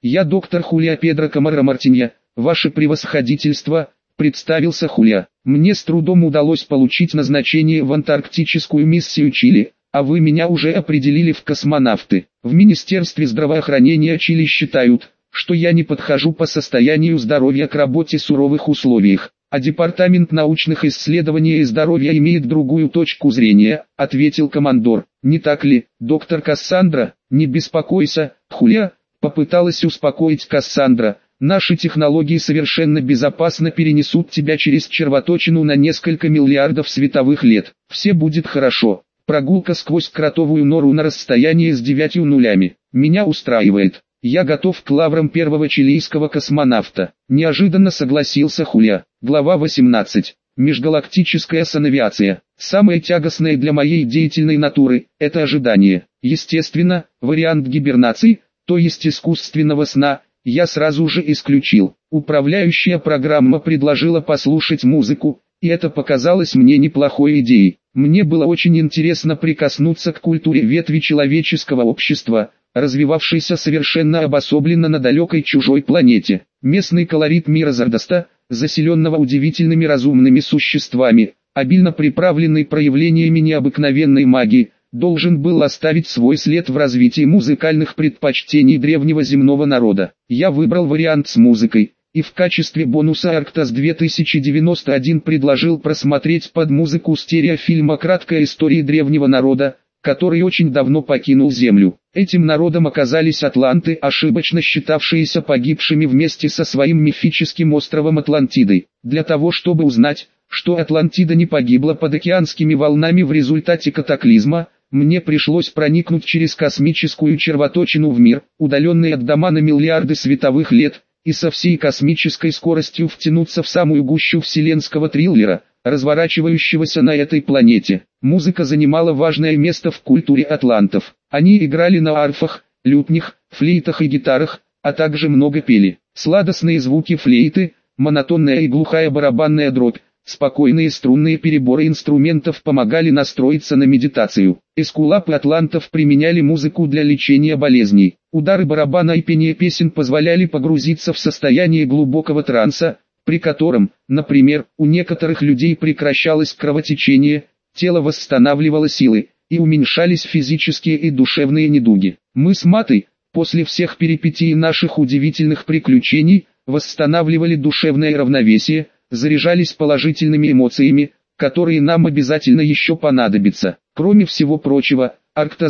«Я доктор Хулиа Педро Камара Мартинья, ваше превосходительство», — представился Хулиа. «Мне с трудом удалось получить назначение в антарктическую миссию Чили, а вы меня уже определили в космонавты. В Министерстве здравоохранения Чили считают, что я не подхожу по состоянию здоровья к работе в суровых условиях, а Департамент научных исследований и здоровья имеет другую точку зрения», — ответил командор. «Не так ли, доктор Кассандра?» «Не беспокойся, Хулиа», — попыталась успокоить Кассандра. «Наши технологии совершенно безопасно перенесут тебя через червоточину на несколько миллиардов световых лет. Все будет хорошо. Прогулка сквозь кротовую нору на расстоянии с 9 нулями. Меня устраивает. Я готов к лаврам первого чилийского космонавта», — неожиданно согласился Хулиа. Глава 18. Межгалактическая санавиация. Самое тягостное для моей деятельной натуры – это ожидание. Естественно, вариант гибернации, то есть искусственного сна, я сразу же исключил. Управляющая программа предложила послушать музыку, и это показалось мне неплохой идеей. Мне было очень интересно прикоснуться к культуре ветви человеческого общества, развивавшейся совершенно обособленно на далекой чужой планете. Местный колорит мира Зардаста, заселенного удивительными разумными существами, обильно приправленный проявлениями необыкновенной магии, должен был оставить свой след в развитии музыкальных предпочтений древнего земного народа. Я выбрал вариант с музыкой, и в качестве бонуса Арктас 2091 предложил просмотреть под музыку стереофильма «Краткая история древнего народа», который очень давно покинул Землю. Этим народом оказались атланты, ошибочно считавшиеся погибшими вместе со своим мифическим островом Атлантидой. Для того чтобы узнать, что Атлантида не погибла под океанскими волнами в результате катаклизма, мне пришлось проникнуть через космическую червоточину в мир, удаленный от дома на миллиарды световых лет, и со всей космической скоростью втянуться в самую гущу вселенского триллера, разворачивающегося на этой планете. Музыка занимала важное место в культуре атлантов. Они играли на арфах, лютнях, флейтах и гитарах, а также много пели. Сладостные звуки флейты, монотонная и глухая барабанная дробь, спокойные струнные переборы инструментов помогали настроиться на медитацию. Эскулапы атлантов применяли музыку для лечения болезней. Удары барабана и пение песен позволяли погрузиться в состояние глубокого транса, при котором, например, у некоторых людей прекращалось кровотечение, тело восстанавливало силы, и уменьшались физические и душевные недуги. Мы с Матой, после всех перипетий наших удивительных приключений, восстанавливали душевное равновесие, заряжались положительными эмоциями, которые нам обязательно еще понадобятся. Кроме всего прочего, Арктас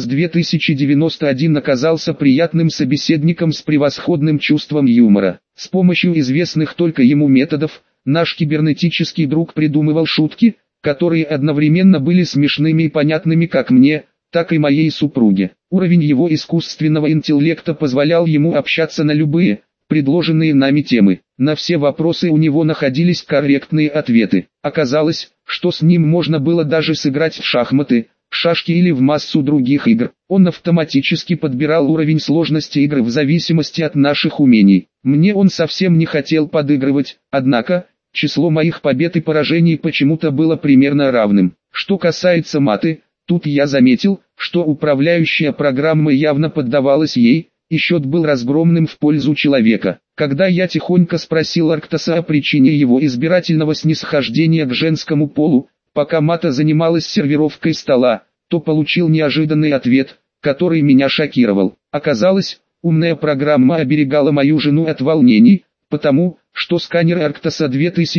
2091 оказался приятным собеседником с превосходным чувством юмора. С помощью известных только ему методов, наш кибернетический друг придумывал шутки, которые одновременно были смешными и понятными как мне, так и моей супруге. Уровень его искусственного интеллекта позволял ему общаться на любые, предложенные нами темы. На все вопросы у него находились корректные ответы. Оказалось, что с ним можно было даже сыграть в шахматы, шашки или в массу других игр. Он автоматически подбирал уровень сложности игры в зависимости от наших умений. Мне он совсем не хотел подыгрывать, однако, число моих побед и поражений почему-то было примерно равным. Что касается Маты, тут я заметил, что управляющая программа явно поддавалась ей, и счет был разгромным в пользу человека. Когда я тихонько спросил Арктаса о причине его избирательного снисхождения к женскому полу, пока Мата занималась сервировкой стола, то получил неожиданный ответ, который меня шокировал. Оказалось, умная программа оберегала мою жену от волнений, потому, что сканеры Арктаса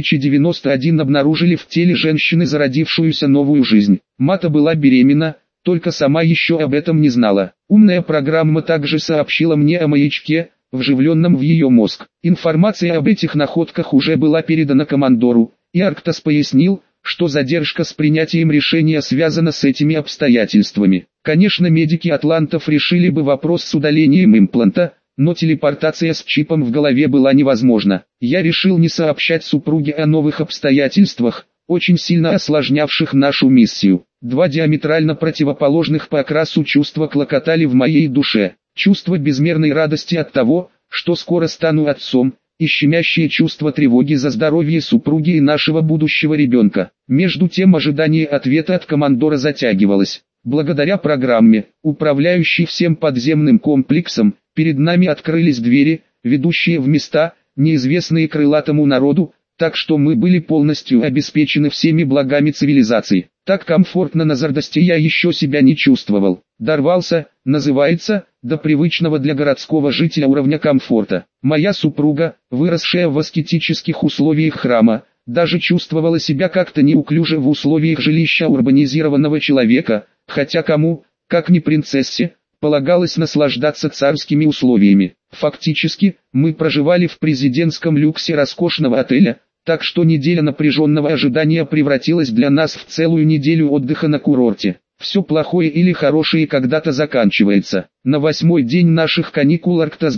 2091 обнаружили в теле женщины зародившуюся новую жизнь. Мата была беременна, только сама еще об этом не знала. Умная программа также сообщила мне о маячке, вживленном в ее мозг. Информация об этих находках уже была передана командору, и Арктас пояснил, что задержка с принятием решения связана с этими обстоятельствами. Конечно, медики атлантов решили бы вопрос с удалением импланта, но телепортация с чипом в голове была невозможна. Я решил не сообщать супруге о новых обстоятельствах, очень сильно осложнявших нашу миссию. Два диаметрально противоположных по окрасу чувства клокотали в моей душе. Чувство безмерной радости от того, что скоро стану отцом, и щемящее чувство тревоги за здоровье супруги и нашего будущего ребенка. Между тем ожидание ответа от командора затягивалось. Благодаря программе, управляющей всем подземным комплексом, Перед нами открылись двери, ведущие в места, неизвестные крылатому народу, так что мы были полностью обеспечены всеми благами цивилизации. Так комфортно на Зардосте я еще себя не чувствовал. Дорвался, называется, до привычного для городского жителя уровня комфорта. Моя супруга, выросшая в аскетических условиях храма, даже чувствовала себя как-то неуклюже в условиях жилища урбанизированного человека, хотя кому, как ни принцессе, полагалось наслаждаться царскими условиями. Фактически, мы проживали в президентском люксе роскошного отеля, так что неделя напряженного ожидания превратилась для нас в целую неделю отдыха на курорте. Все плохое или хорошее когда-то заканчивается. На 8-й день наших каникул Арктас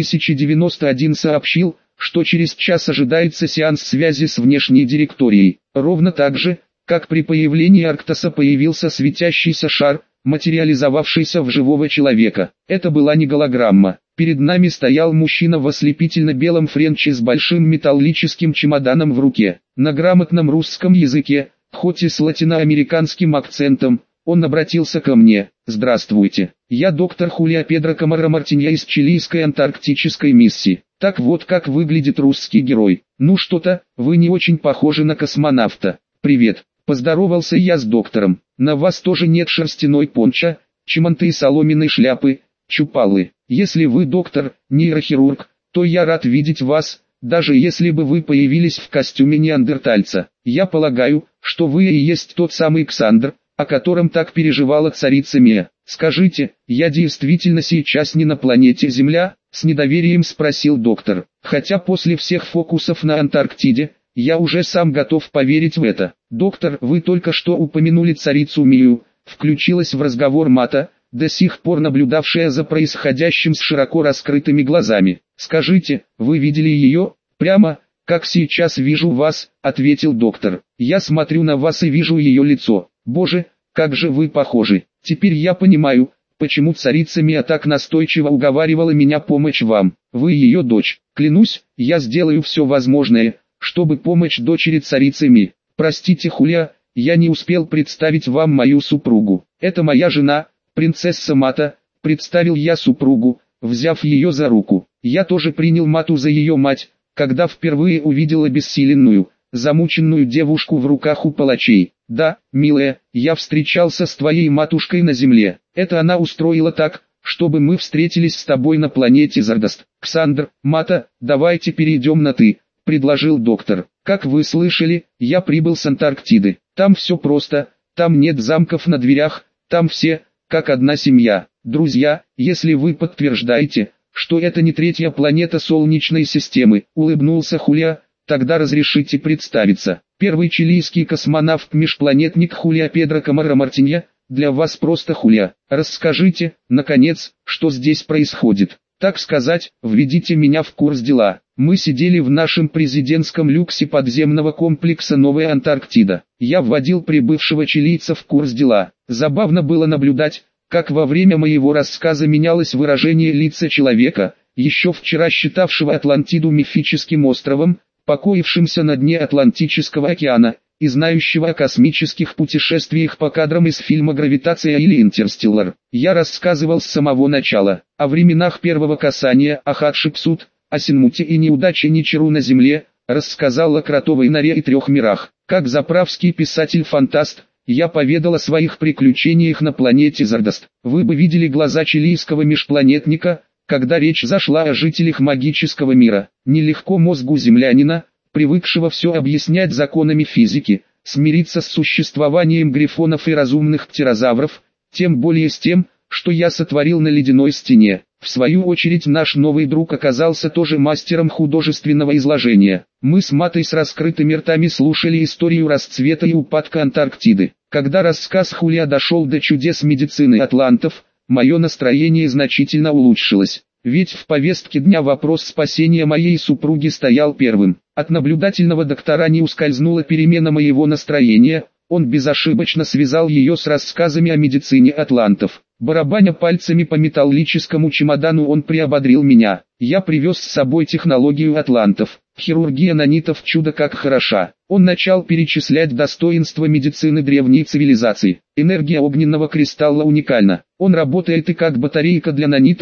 2091 сообщил, что через час ожидается сеанс связи с внешней директорией. Ровно так же, как при появлении Арктаса появился светящийся шар, материализовавшийся в живого человека. Это была не голограмма. Перед нами стоял мужчина в ослепительно-белом френче с большим металлическим чемоданом в руке. На грамотном русском языке, хоть и с латиноамериканским акцентом, он обратился ко мне. «Здравствуйте, я доктор Хулио Педро Камара Мартинья из чилийской антарктической миссии. Так вот как выглядит русский герой. Ну что-то, вы не очень похожи на космонавта. Привет». Поздоровался я с доктором. «На вас тоже нет шерстяной пончо, чеманты и соломенной шляпы, чупалы. Если вы доктор, нейрохирург, то я рад видеть вас, даже если бы вы появились в костюме неандертальца. Я полагаю, что вы и есть тот самый Ксандр, о котором так переживала царица Мия. Скажите, я действительно сейчас не на планете Земля?» С недоверием спросил доктор. Хотя после всех фокусов на Антарктиде, я уже сам готов поверить в это. «Доктор, вы только что упомянули царицу Мию», включилась в разговор Мата, до сих пор наблюдавшая за происходящим с широко раскрытыми глазами. «Скажите, вы видели ее?» «Прямо, как сейчас вижу вас», — ответил доктор. «Я смотрю на вас и вижу ее лицо. Боже, как же вы похожи. Теперь я понимаю, почему царица Мия так настойчиво уговаривала меня помочь вам. Вы ее дочь. Клянусь, я сделаю все возможное, чтобы помочь дочери царицы Ми. Простите, Хулио, я не успел представить вам мою супругу. Это моя жена, принцесса Мата», — представил я супругу, взяв ее за руку. Я тоже принял Мату за ее мать, когда впервые увидел обессиленную, замученную девушку в руках у палачей. «Да, милая, я встречался с твоей матушкой на земле. Это она устроила так, чтобы мы встретились с тобой на планете Зардост. Ксандр, Мата, давайте перейдем на «ты», — предложил доктор. «Как вы слышали, я прибыл с Антарктиды. Там все просто, там нет замков на дверях, там все, как одна семья. Друзья, если вы подтверждаете, что это не третья планета Солнечной системы», — улыбнулся Хулио, «тогда разрешите представиться. Первый чилийский космонавт-межпланетник Хулио Педро Камара Мартинья, для вас просто Хулио. Расскажите, наконец, что здесь происходит. Так сказать, введите меня в курс дела». Мы сидели в нашем президентском люксе подземного комплекса «Новая Антарктида». Я вводил прибывшего чилийца в курс дела. Забавно было наблюдать, как во время моего рассказа менялось выражение лица человека, еще вчера считавшего Атлантиду мифическим островом, покоившимся на дне Атлантического океана, и знающего о космических путешествиях по кадрам из фильма «Гравитация» или «Интерстеллар». Я рассказывал с самого начала, о временах первого касания, о Хатшепсут, о Синмуте и неудаче Ничеру на Земле, рассказал о кротовой норе и 3 мирах. Как заправский писатель-фантаст, я поведал о своих приключениях на планете Зардост. Вы бы видели глаза чилийского межпланетника, когда речь зашла о жителях магического мира. Нелегко мозгу землянина, привыкшего все объяснять законами физики, смириться с существованием грифонов и разумных птерозавров, тем более с тем, что я сотворил на ледяной стене. В свою очередь наш новый друг оказался тоже мастером художественного изложения. Мы с Матой с раскрытыми ртами слушали историю расцвета и упадка Антарктиды. Когда рассказ Хулио дошел до чудес медицины атлантов, мое настроение значительно улучшилось. Ведь в повестке дня вопрос спасения моей супруги стоял первым. От наблюдательного доктора не ускользнула перемена моего настроения, он безошибочно связал ее с рассказами о медицине атлантов. Барабаня пальцами по металлическому чемодану, он приободрил меня. Я привез с собой технологию атлантов. Хирургия нанитов чудо как хороша. Он начал перечислять достоинства медицины древней цивилизации. Энергия огненного кристалла уникальна. Он работает и как батарейка для нанитов,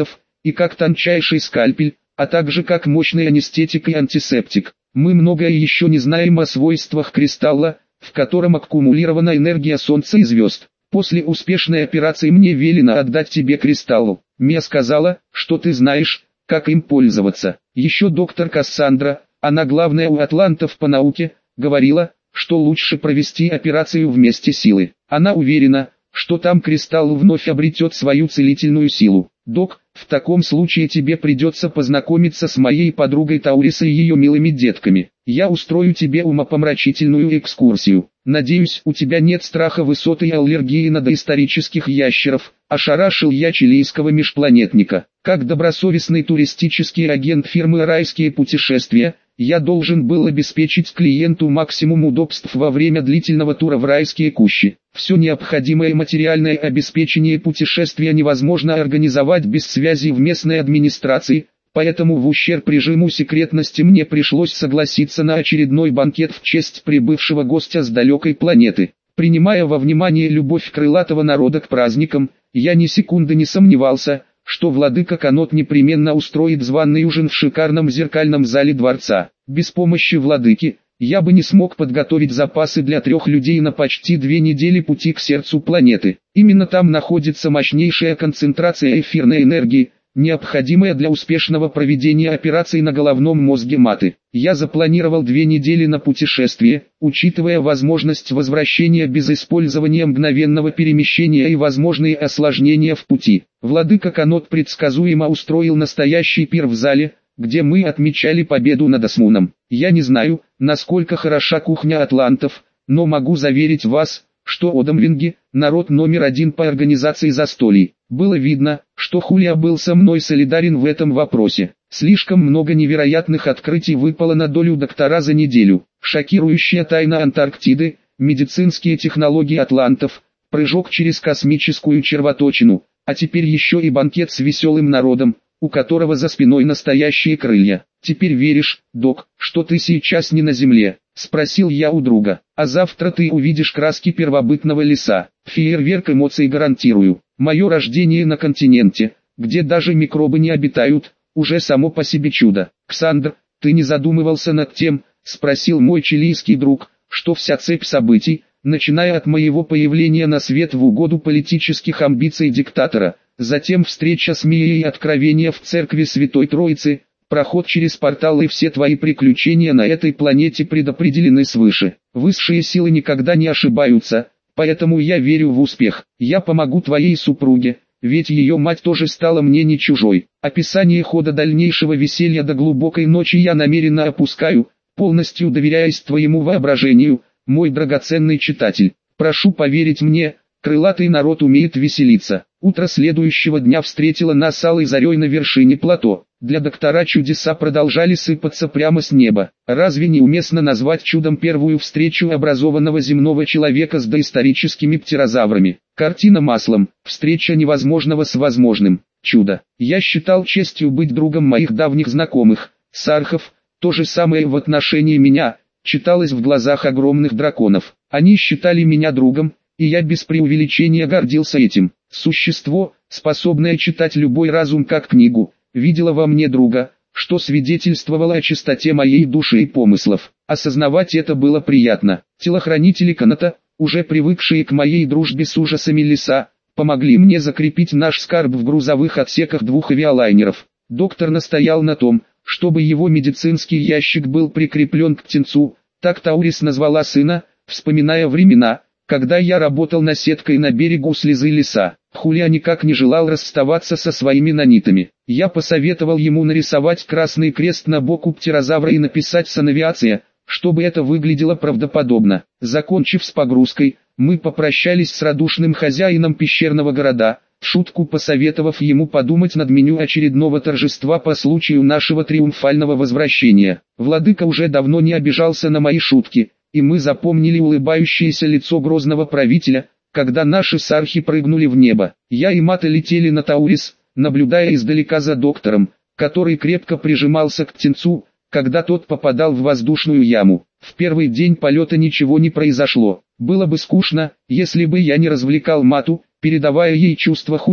и как тончайший скальпель, а также как мощный анестетик и антисептик. Мы многое еще не знаем о свойствах кристалла, в котором аккумулирована энергия Солнца и звезд. После успешной операции мне велено отдать тебе кристалл. Мия сказала, что ты знаешь, как им пользоваться. Еще доктор Кассандра, она главная у атлантов по науке, говорила, что лучше провести операцию вместе силы. Она уверена, что там кристалл вновь обретет свою целительную силу. Док, в таком случае тебе придется познакомиться с моей подругой Таурис и ее милыми детками. Я устрою тебе умопомрачительную экскурсию. Надеюсь, у тебя нет страха высоты и аллергии на доисторических ящеров, ошарашил я чилийского межпланетника. Как добросовестный туристический агент фирмы «Райские путешествия», я должен был обеспечить клиенту максимум удобств во время длительного тура в райские кущи. Все необходимое материальное обеспечение путешествия невозможно организовать без связи в местной администрации, поэтому в ущерб режиму секретности мне пришлось согласиться на очередной банкет в честь прибывшего гостя с далекой планеты. Принимая во внимание любовь крылатого народа к праздникам, я ни секунды не сомневался, что владыка Канот непременно устроит званый ужин в шикарном зеркальном зале дворца. Без помощи владыки, я бы не смог подготовить запасы для 3 людей на почти 2 недели пути к сердцу планеты. Именно там находится мощнейшая концентрация эфирной энергии, необходимая для успешного проведения операций на головном мозге Маты. Я запланировал 2 недели на путешествие, учитывая возможность возвращения без использования мгновенного перемещения и возможные осложнения в пути. Владыка Канот предсказуемо устроил настоящий пир в зале, где мы отмечали победу над Асмуном. Я не знаю, насколько хороша кухня атлантов, но могу заверить вас, что одамлинги – народ номер 1 по организации застолий. Было видно, что Хулия был со мной солидарен в этом вопросе. Слишком много невероятных открытий выпало на долю доктора за неделю. Шокирующая тайна Антарктиды, медицинские технологии атлантов, прыжок через космическую червоточину, а теперь еще и банкет с веселым народом, у которого за спиной настоящие крылья. «Теперь веришь, док, что ты сейчас не на земле?» — спросил я у друга. «А завтра ты увидишь краски первобытного леса. Фейерверк эмоций гарантирую. Мое рождение на континенте, где даже микробы не обитают, уже само по себе чудо». «Ксандр, ты не задумывался над тем?» — спросил мой чилийский друг, «что вся цепь событий, начиная от моего появления на свет в угоду политических амбиций диктатора, затем встреча с Мией и откровения в церкви Святой Троицы, проход через портал и все твои приключения на этой планете предопределены свыше. Высшие силы никогда не ошибаются, поэтому я верю в успех. Я помогу твоей супруге, ведь ее мать тоже стала мне не чужой. Описание хода дальнейшего веселья до глубокой ночи я намеренно опускаю, полностью доверяясь твоему воображению, мой драгоценный читатель. Прошу поверить мне, крылатый народ умеет веселиться». Утро следующего дня встретило нас алой зарей на вершине плато. Для доктора чудеса продолжали сыпаться прямо с неба. Разве не уместно назвать чудом первую встречу образованного земного человека с доисторическими птерозаврами? Картина маслом, встреча невозможного с возможным. Чудо. Я считал честью быть другом моих давних знакомых, сархов. То же самое в отношении меня, читалось в глазах огромных драконов. Они считали меня другом, и я без преувеличения гордился этим. Существо, способное читать любой разум как книгу, видело во мне друга, что свидетельствовало о чистоте моей души и помыслов. Осознавать это было приятно. Телохранители Каната, уже привыкшие к моей дружбе с ужасами леса, помогли мне закрепить наш скарб в грузовых отсеках 2 авиалайнеров. Доктор настоял на том, чтобы его медицинский ящик был прикреплен к птенцу, так Таурис назвала сына, вспоминая времена, когда я работал наседкой на берегу слезы леса. Хулия никак не желал расставаться со своими нанитами. Я посоветовал ему нарисовать красный крест на боку птерозавра и написать «Санавиация», чтобы это выглядело правдоподобно. Закончив с погрузкой, мы попрощались с радушным хозяином пещерного города, в шутку посоветовав ему подумать над меню очередного торжества по случаю нашего триумфального возвращения. Владыка уже давно не обижался на мои шутки, и мы запомнили улыбающееся лицо грозного правителя, когда наши сархи прыгнули в небо. Я и Мата летели на Таурис, наблюдая издалека за доктором, который крепко прижимался к птенцу, когда тот попадал в воздушную яму. В первый день полета ничего не произошло. Было бы скучно, если бы я не развлекал Мату, передавая ей чувства Хулия,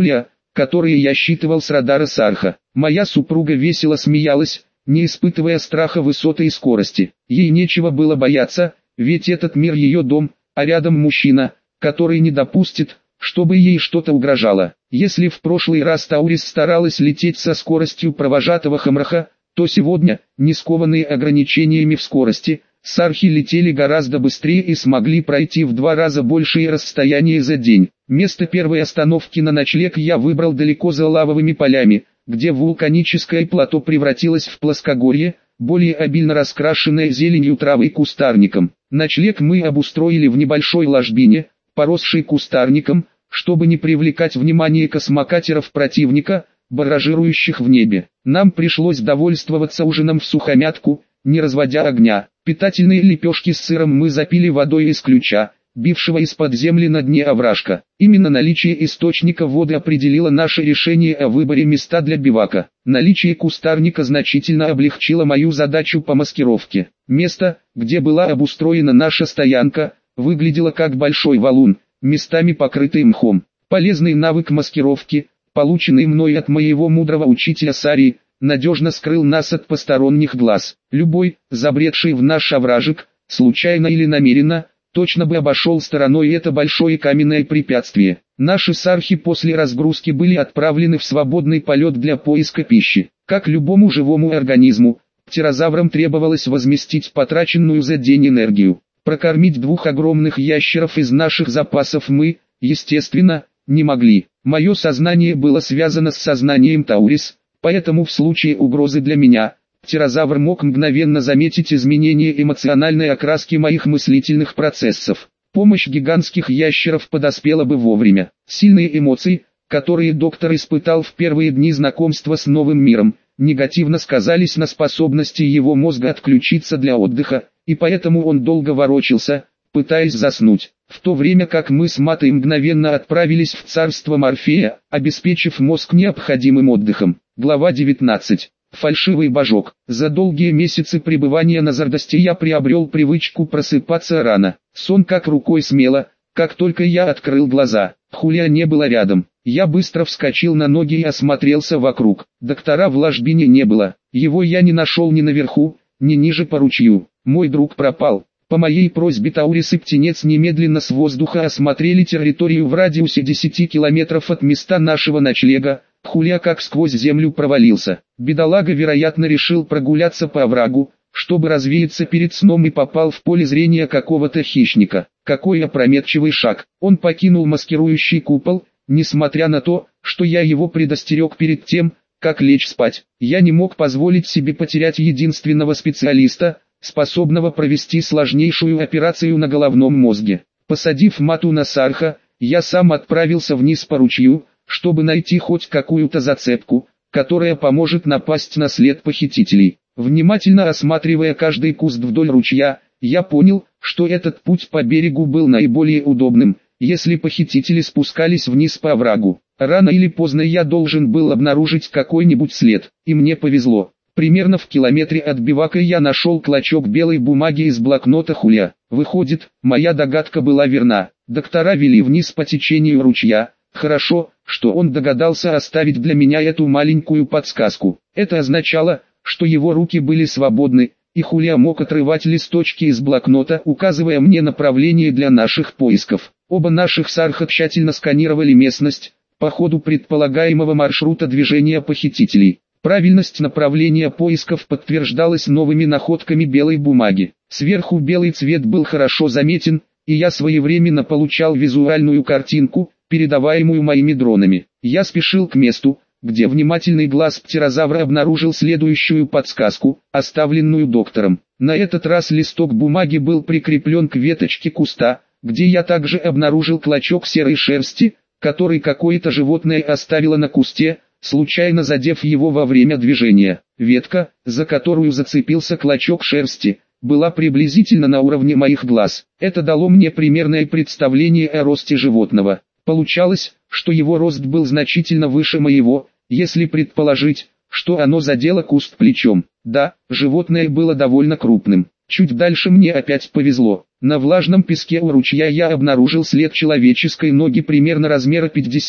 которые я считывал с радара Сарха. Моя супруга весело смеялась, не испытывая страха высоты и скорости. Ей нечего было бояться, ведь этот мир ее дом, а рядом мужчина, который не допустит, чтобы ей что-то угрожало. Если в прошлый раз Таурис старалась лететь со скоростью провожатого Хамраха, то сегодня, не скованные ограничениями в скорости, Сархи летели гораздо быстрее и смогли пройти в 2 раза большее расстояние за день. Место первой остановки на ночлег я выбрал далеко за лавовыми полями, где вулканическое плато превратилось в плоскогорье, более обильно раскрашенное зеленью травы и кустарником. Ночлег мы обустроили в небольшой ложбине, поросшей кустарником, чтобы не привлекать внимание космокатеров противника, баражирующих в небе. Нам пришлось довольствоваться ужином в сухомятку, не разводя огня. Питательные лепешки с сыром мы запили водой из ключа, бившего из-под земли на дне овражка. Именно наличие источника воды определило наше решение о выборе места для бивака. Наличие кустарника значительно облегчило мою задачу по маскировке. Место, где была обустроена наша стоянка, выглядело как большой валун, местами покрытый мхом. Полезный навык маскировки, полученный мной от моего мудрого учителя Сарии, надежно скрыл нас от посторонних глаз. Любой, забредший в наш овражек, случайно или намеренно, точно бы обошел стороной это большое каменное препятствие. Наши сархи после разгрузки были отправлены в свободный полет для поиска пищи. Как любому живому организму, птерозаврам требовалось возместить потраченную за день энергию. Прокормить 2 огромных ящеров из наших запасов мы, естественно, не могли. Мое сознание было связано с сознанием Таурис, поэтому в случае угрозы для меня, птерозавр мог мгновенно заметить изменение эмоциональной окраски моих мыслительных процессов. Помощь гигантских ящеров подоспела бы вовремя. Сильные эмоции, которые доктор испытал в первые дни знакомства с новым миром, негативно сказались на способности его мозга отключиться для отдыха, и поэтому он долго ворочался, пытаясь заснуть. В то время как мы с Матой мгновенно отправились в царство Морфея, обеспечив мозг необходимым отдыхом. Глава 19. Фальшивый божок. За долгие месяцы пребывания на Зардосте я приобрел привычку просыпаться рано. Сон как рукой смело, как только я открыл глаза. Хулия не было рядом. Я быстро вскочил на ноги и осмотрелся вокруг. Доктора в ложбине не было. Его я не нашел ни наверху, ни ниже по ручью. Мой друг пропал. По моей просьбе Таурис и Птенец немедленно с воздуха осмотрели территорию в радиусе 10 километров от места нашего ночлега. Хулия как сквозь землю провалился. Бедолага, вероятно, решил прогуляться по оврагу, чтобы развеяться перед сном, и попал в поле зрения какого-то хищника. Какой опрометчивый шаг. Он покинул маскирующий купол, несмотря на то, что я его предостерег перед тем, как лечь спать. Я не мог позволить себе потерять единственного специалиста, способного провести сложнейшую операцию на головном мозге. Посадив Мату на Сарха, я сам отправился вниз по ручью, чтобы найти хоть какую-то зацепку, которая поможет напасть на след похитителей. Внимательно осматривая каждый куст вдоль ручья, я понял, что этот путь по берегу был наиболее удобным, если похитители спускались вниз по оврагу. Рано или поздно я должен был обнаружить какой-нибудь след, и мне повезло. Примерно в километре от бивака я нашел клочок белой бумаги из блокнота Хулия. Выходит, моя догадка была верна. Доктора вели вниз по течению ручья. Хорошо, что он догадался оставить для меня эту маленькую подсказку. Это означало, что его руки были свободны, и Хулия мог отрывать листочки из блокнота, указывая мне направление для наших поисков. Оба наших сарха тщательно сканировали местность, по ходу предполагаемого маршрута движения похитителей. Правильность направления поисков подтверждалась новыми находками белой бумаги. Сверху белый цвет был хорошо заметен, и я своевременно получал визуальную картинку, передаваемую моими дронами. Я спешил к месту, где внимательный глаз птерозавра обнаружил следующую подсказку, оставленную доктором. На этот раз листок бумаги был прикреплен к веточке куста, где я также обнаружил клочок серой шерсти, который какое-то животное оставило на кусте, случайно задев его во время движения. Ветка, за которую зацепился клочок шерсти, была приблизительно на уровне моих глаз. Это дало мне примерное представление о росте животного. Получалось, что его рост был значительно выше моего, если предположить, что оно задело куст плечом. Да, животное было довольно крупным. Чуть дальше мне опять повезло. На влажном песке у ручья я обнаружил след человеческой ноги примерно размера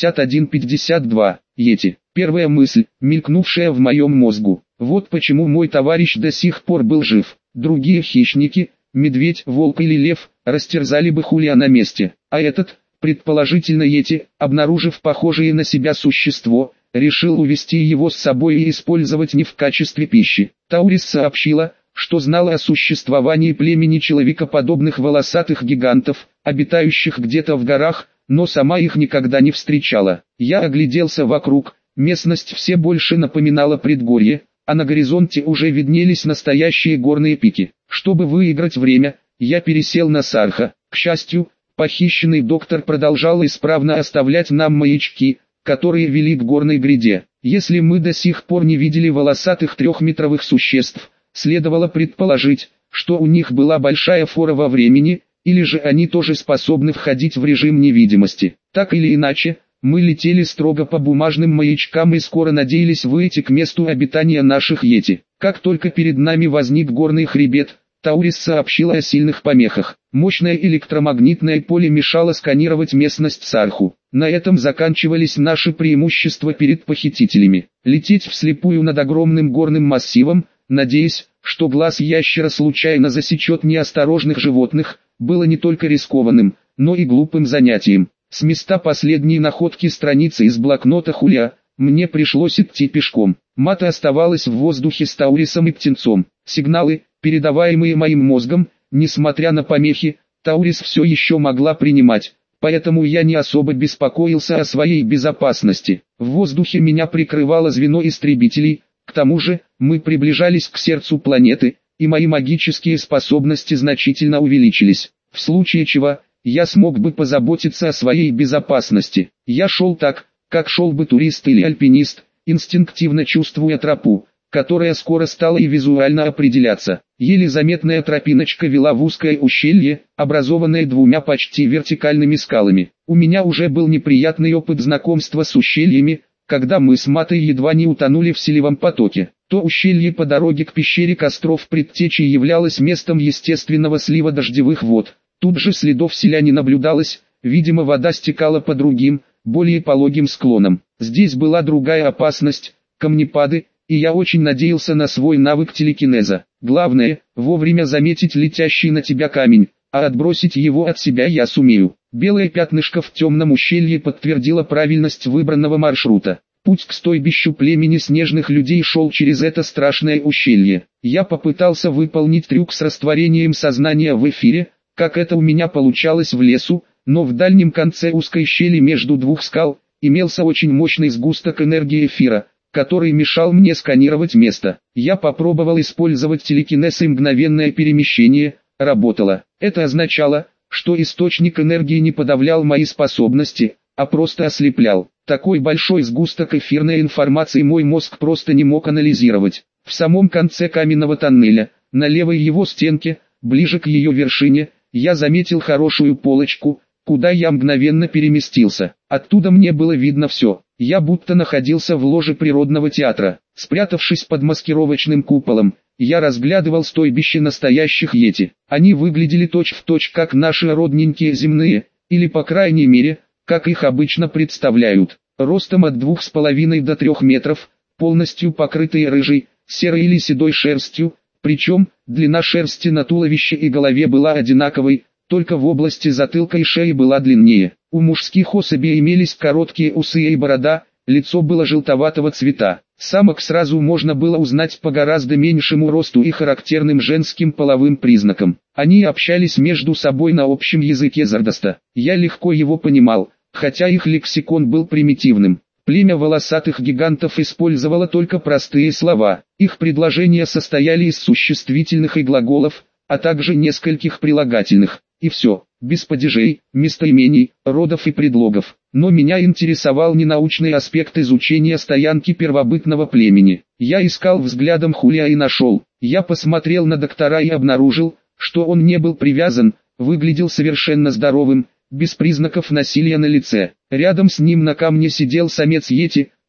51-52. Йети. Первая мысль, мелькнувшая в моем мозгу. Вот почему мой товарищ до сих пор был жив. Другие хищники, медведь, волк или лев, растерзали бы Хулия на месте. А этот, предположительно Йети, обнаружив похожее на себя существо, решил увести его с собой и использовать не в качестве пищи. Таурис сообщила, что знала о существовании племени человекоподобных волосатых гигантов, обитающих где-то в горах, но сама их никогда не встречала. Я огляделся вокруг, местность все больше напоминала предгорье, а на горизонте уже виднелись настоящие горные пики. Чтобы выиграть время, я пересел на Сарха. К счастью, похищенный доктор продолжал исправно оставлять нам маячки, которые вели к горной гряде. Если мы до сих пор не видели волосатых трехметровых существ, следовало предположить, что у них была большая фора во времени, или же они тоже способны входить в режим невидимости. Так или иначе, мы летели строго по бумажным маячкам и скоро надеялись выйти к месту обитания наших йети. Как только перед нами возник горный хребет, Таурис сообщила о сильных помехах. Мощное электромагнитное поле мешало сканировать местность Сарху. На этом заканчивались наши преимущества перед похитителями. Лететь вслепую над огромным горным массивом, надеясь, что глаз ящера случайно засечет неосторожных животных, было не только рискованным, но и глупым занятием. С места последней находки страницы из блокнота Хулия, мне пришлось идти пешком. Мата оставалась в воздухе с Таурисом и птенцом. Сигналы, передаваемые моим мозгом, несмотря на помехи, Таурис все еще могла принимать, поэтому я не особо беспокоился о своей безопасности. В воздухе меня прикрывало звено истребителей, к тому же, мы приближались к сердцу планеты, и мои магические способности значительно увеличились. В случае чего, я смог бы позаботиться о своей безопасности. Я шел так, как шел бы турист или альпинист, инстинктивно чувствуя тропу, которая скоро стала и визуально определяться. Еле заметная тропиночка вела в узкое ущелье, образованное двумя почти вертикальными скалами. У меня уже был неприятный опыт знакомства с ущельями, когда мы с Матой едва не утонули в селевом потоке. То ущелье по дороге к пещере Костров Предтечи являлось местом естественного слива дождевых вод. Тут же следов селя не наблюдалось, видимо вода стекала по другим, более пологим склонам. Здесь была другая опасность, камнепады, и я очень надеялся на свой навык телекинеза. Главное, вовремя заметить летящий на тебя камень, а отбросить его от себя я сумею. Белое пятнышко в темном ущелье подтвердило правильность выбранного маршрута. Путь к стойбищу племени снежных людей шел через это страшное ущелье. Я попытался выполнить трюк с растворением сознания в эфире, как это у меня получалось в лесу, но в дальнем конце узкой щели между двух скал имелся очень мощный сгусток энергии эфира, который мешал мне сканировать место. Я попробовал использовать телекинез и мгновенное перемещение, работало. Это означало, что источник энергии не подавлял мои способности, а просто ослеплял. Такой большой сгусток эфирной информации мой мозг просто не мог анализировать. В самом конце каменного тоннеля, на левой его стенке, ближе к ее вершине, я заметил хорошую полочку, куда я мгновенно переместился. Оттуда мне было видно все. Я будто находился в ложе природного театра. Спрятавшись под маскировочным куполом, я разглядывал стойбище настоящих йети. Они выглядели точь-в-точь как наши родненькие земные, или по крайней мере, как их обычно представляют. Ростом от 2,5 до 3 метров, полностью покрытые рыжей, серой или седой шерстью, причем, длина шерсти на туловище и голове была одинаковой, только в области затылка и шеи была длиннее. У мужских особей имелись короткие усы и борода, лицо было желтоватого цвета. Самок сразу можно было узнать по гораздо меньшему росту и характерным женским половым признакам. Они общались между собой на общем языке Зардаста. Я легко его понимал, хотя их лексикон был примитивным. Племя волосатых гигантов использовало только простые слова. Их предложения состояли из существительных и глаголов, а также нескольких прилагательных. И все, без падежей, местоимений, родов и предлогов. Но меня интересовал не научный аспект изучения стоянки первобытного племени. Я искал взглядом Хулия и нашел. Я посмотрел на доктора и обнаружил, что он не был привязан, выглядел совершенно здоровым, без признаков насилия на лице. Рядом с ним на камне сидел самец йети,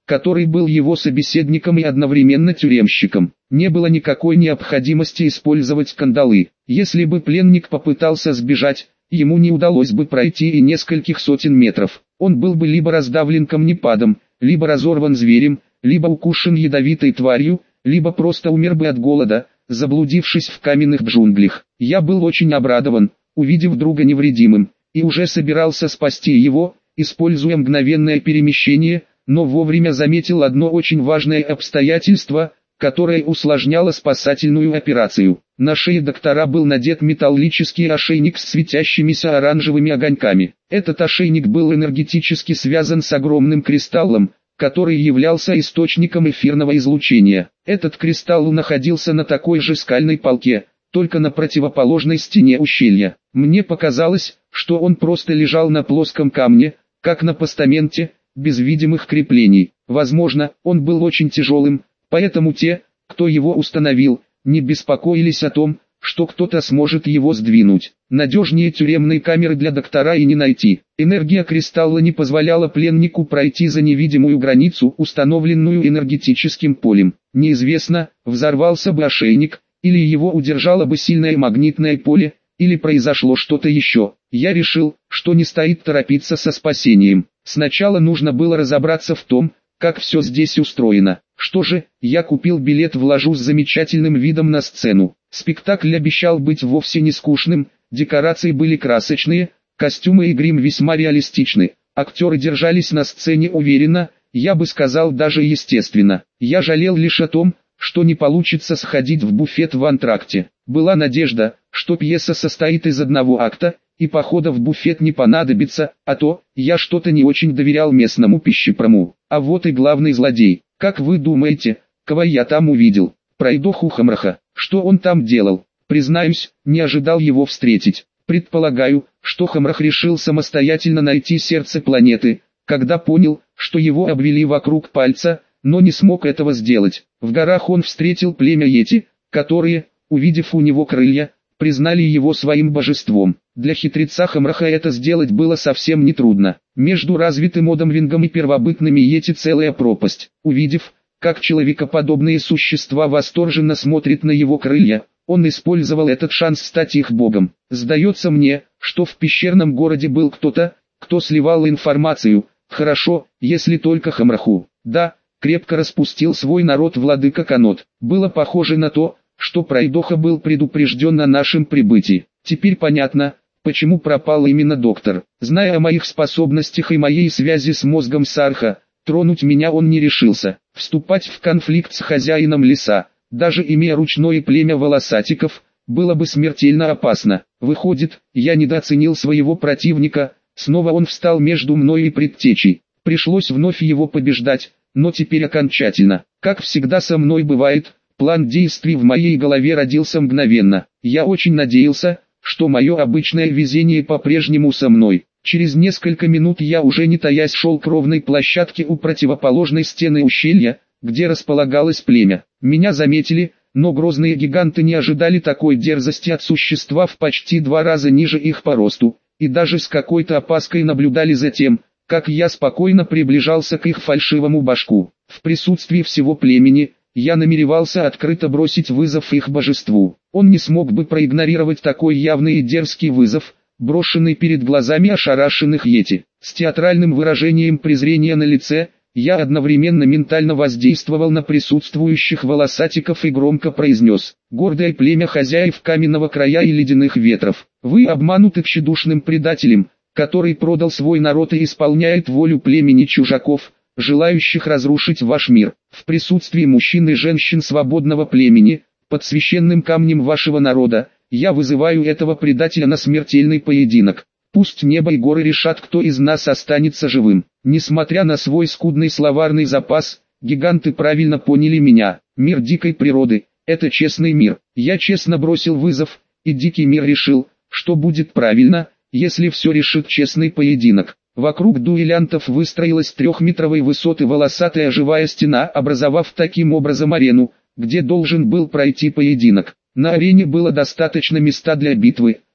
который был его собеседником и одновременно тюремщиком. Не было никакой необходимости использовать кандалы. Если бы пленник попытался сбежать, ему не удалось бы пройти и нескольких сотен метров. Он был бы либо раздавлен камнепадом, либо разорван зверем, либо укушен ядовитой тварью, либо просто умер бы от голода, заблудившись в каменных джунглях. Я был очень обрадован, увидев друга невредимым, и уже собирался спасти его, используя мгновенное перемещение, но вовремя заметил одно очень важное обстоятельство, которое усложняло спасательную операцию. На шее доктора был надет металлический ошейник с светящимися оранжевыми огоньками. Этот ошейник был энергетически связан с огромным кристаллом, который являлся источником эфирного излучения. Этот кристалл находился на такой же скальной полке, только на противоположной стене ущелья. Мне показалось, что он просто лежал на плоском камне, как на постаменте, без видимых креплений. Возможно, он был очень тяжелым, поэтому те, кто его установил, не беспокоились о том, что кто-то сможет его сдвинуть. Надежнее тюремной камеры для доктора и не найти. Энергия кристалла не позволяла пленнику пройти за невидимую границу, установленную энергетическим полем. Неизвестно, взорвался бы ошейник, или его удержало бы сильное магнитное поле, или произошло что-то еще. Я решил, что не стоит торопиться со спасением. Сначала нужно было разобраться в том, как все здесь устроено. Что же, я купил билет в ложу с замечательным видом на сцену. Спектакль обещал быть вовсе не скучным, декорации были красочные, костюмы и грим весьма реалистичны. Актеры держались на сцене уверенно, я бы сказал даже естественно. Я жалел лишь о том, что не получится сходить в буфет в антракте. Была надежда, что пьеса состоит из одного акта, и похода в буфет не понадобится, а то, я что-то не очень доверял местному пищепрому. А вот и главный злодей. Как вы думаете, кого я там увидел? Пройдоху Хамраха. Что он там делал? Признаюсь, не ожидал его встретить. Предполагаю, что Хамрах решил самостоятельно найти сердце планеты, когда понял, что его обвели вокруг пальца, но не смог этого сделать. В горах он встретил племя Йети, которые, увидев у него крылья, признали его своим божеством. Для хитреца Хамраха это сделать было совсем нетрудно. Между развитым Одамвингом и первобытными Йети целая пропасть. Увидев, как человекоподобные существа восторженно смотрят на его крылья, он использовал этот шанс стать их богом. Сдается мне, что в пещерном городе был кто-то, кто сливал информацию. Хорошо, если только Хамраху. Да, крепко распустил свой народ владыка Канот. Было похоже на то, что пройдоха был предупрежден о нашем прибытии. Теперь понятно, почему пропал именно доктор. Зная о моих способностях и моей связи с мозгом Сарха, тронуть меня он не решился. Вступать в конфликт с хозяином леса, даже имея ручное племя волосатиков, было бы смертельно опасно. Выходит, я недооценил своего противника, снова он встал между мной и предтечей. Пришлось вновь его побеждать, но теперь окончательно. Как всегда со мной бывает, план действий в моей голове родился мгновенно. Я очень надеялся, что мое обычное везение по-прежнему со мной. Через несколько минут я уже не таясь шел к ровной площадке у противоположной стены ущелья, где располагалось племя. Меня заметили, но грозные гиганты не ожидали такой дерзости от существа в почти 2 раза ниже их по росту, и даже с какой-то опаской наблюдали за тем, как я спокойно приближался к их фальшивому башку. В присутствии всего племени, я намеревался открыто бросить вызов их божеству. Он не смог бы проигнорировать такой явный и дерзкий вызов, брошенный перед глазами ошарашенных Йети. С театральным выражением презрения на лице, я одновременно ментально воздействовал на присутствующих волосатиков и громко произнес: «Гордое племя хозяев каменного края и ледяных ветров, вы обмануты тщедушным предателем, который продал свой народ и исполняет волю племени чужаков, желающих разрушить ваш мир. В присутствии мужчин и женщин свободного племени, под священным камнем вашего народа, я вызываю этого предателя на смертельный поединок. Пусть небо и горы решат, кто из нас останется живым». Несмотря на свой скудный словарный запас, гиганты правильно поняли меня. Мир дикой природы – это честный мир. Я честно бросил вызов, и дикий мир решил, что будет правильно, если все решит честный поединок. Вокруг дуэлянтов выстроилась 3-метровой высоты волосатая живая стена, образовав таким образом арену, где должен был пройти поединок. На арене было достаточно места для битвы,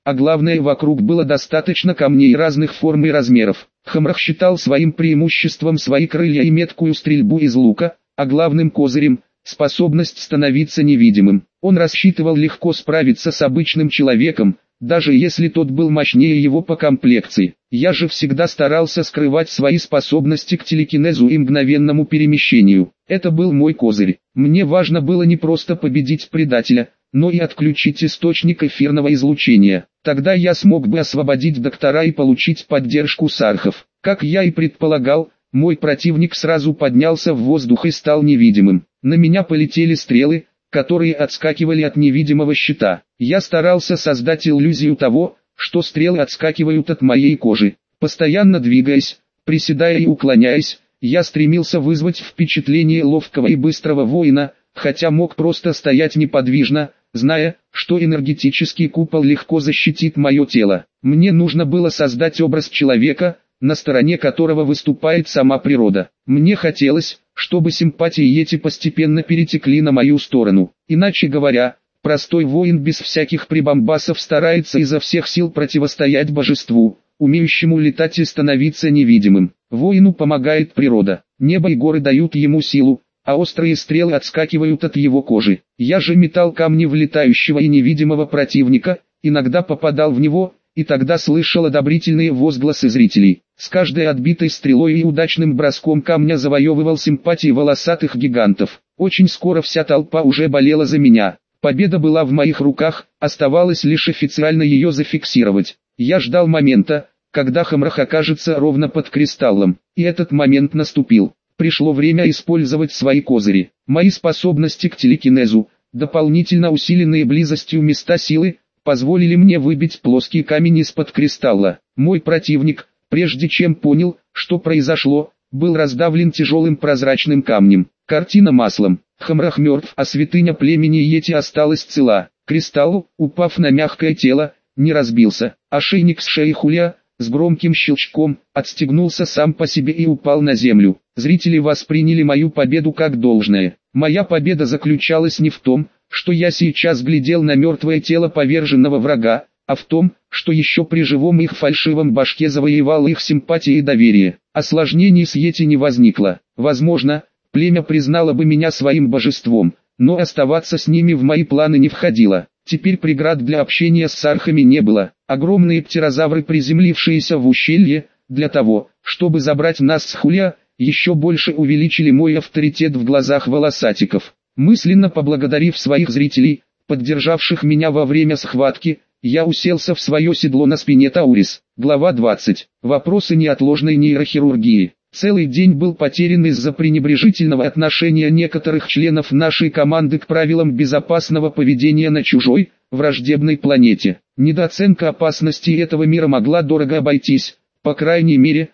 а главное, вокруг было достаточно камней разных форм и размеров. Хамрах считал своим преимуществом свои крылья и меткую стрельбу из лука, а главным козырем – способность становиться невидимым. Он рассчитывал легко справиться с обычным человеком, даже если тот был мощнее его по комплекции. Я же всегда старался скрывать свои способности к телекинезу и мгновенному перемещению. Это был мой козырь. Мне важно было не просто победить предателя, но и отключить источник эфирного излучения. Тогда я смог бы освободить доктора и получить поддержку сархов. Как я и предполагал, мой противник сразу поднялся в воздух и стал невидимым. На меня полетели стрелы, которые отскакивали от невидимого щита. Я старался создать иллюзию того, что стрелы отскакивают от моей кожи. Постоянно двигаясь, приседая и уклоняясь, я стремился вызвать впечатление ловкого и быстрого воина, хотя мог просто стоять неподвижно, зная, что энергетический купол легко защитит мое тело. Мне нужно было создать образ человека, на стороне которого выступает сама природа. Мне хотелось, чтобы симпатии эти постепенно перетекли на мою сторону. Иначе говоря, простой воин без всяких прибамбасов старается изо всех сил противостоять божеству, умеющему летать и становиться невидимым. Воину помогает природа. Небо и горы дают ему силу, а острые стрелы отскакивают от его кожи. Я же метал камни в летающего и невидимого противника, иногда попадал в него, и тогда слышал одобрительные возгласы зрителей. С каждой отбитой стрелой и удачным броском камня завоевывал симпатии волосатых гигантов. Очень скоро вся толпа уже болела за меня. Победа была в моих руках, оставалось лишь официально ее зафиксировать. Я ждал момента, когда Хамрах окажется ровно под кристаллом, и этот момент наступил. Пришло время использовать свои козыри. Мои способности к телекинезу, дополнительно усиленные близостью места силы, позволили мне выбить плоский камень из-под кристалла. Мой противник, прежде чем понял, что произошло, был раздавлен тяжелым прозрачным камнем. Картина маслом. Хамрах мертв, а святыня племени Йети осталась цела. Кристалл, упав на мягкое тело, не разбился. Ошейник с шеи Хуля, с громким щелчком, отстегнулся сам по себе и упал на землю. Зрители восприняли мою победу как должное. Моя победа заключалась не в том, что я сейчас глядел на мертвое тело поверженного врага, а в том, что еще при живом их фальшивом башке завоевал их симпатии и доверие. Осложнений с Йети не возникло. Возможно, племя признало бы меня своим божеством, но оставаться с ними в мои планы не входило. Теперь преград для общения с сархами не было. Огромные птерозавры, приземлившиеся в ущелье, для того, чтобы забрать нас с Хуля, еще больше увеличили мой авторитет в глазах волосатиков. Мысленно поблагодарив своих зрителей, поддержавших меня во время схватки, я уселся в свое седло на спине Таурис. Глава 20. Вопросы неотложной нейрохирургии. Целый день был потерян из-за пренебрежительного отношения некоторых членов нашей команды к правилам безопасного поведения на чужой, враждебной планете. Недооценка опасности этого мира могла дорого обойтись, по крайней мере,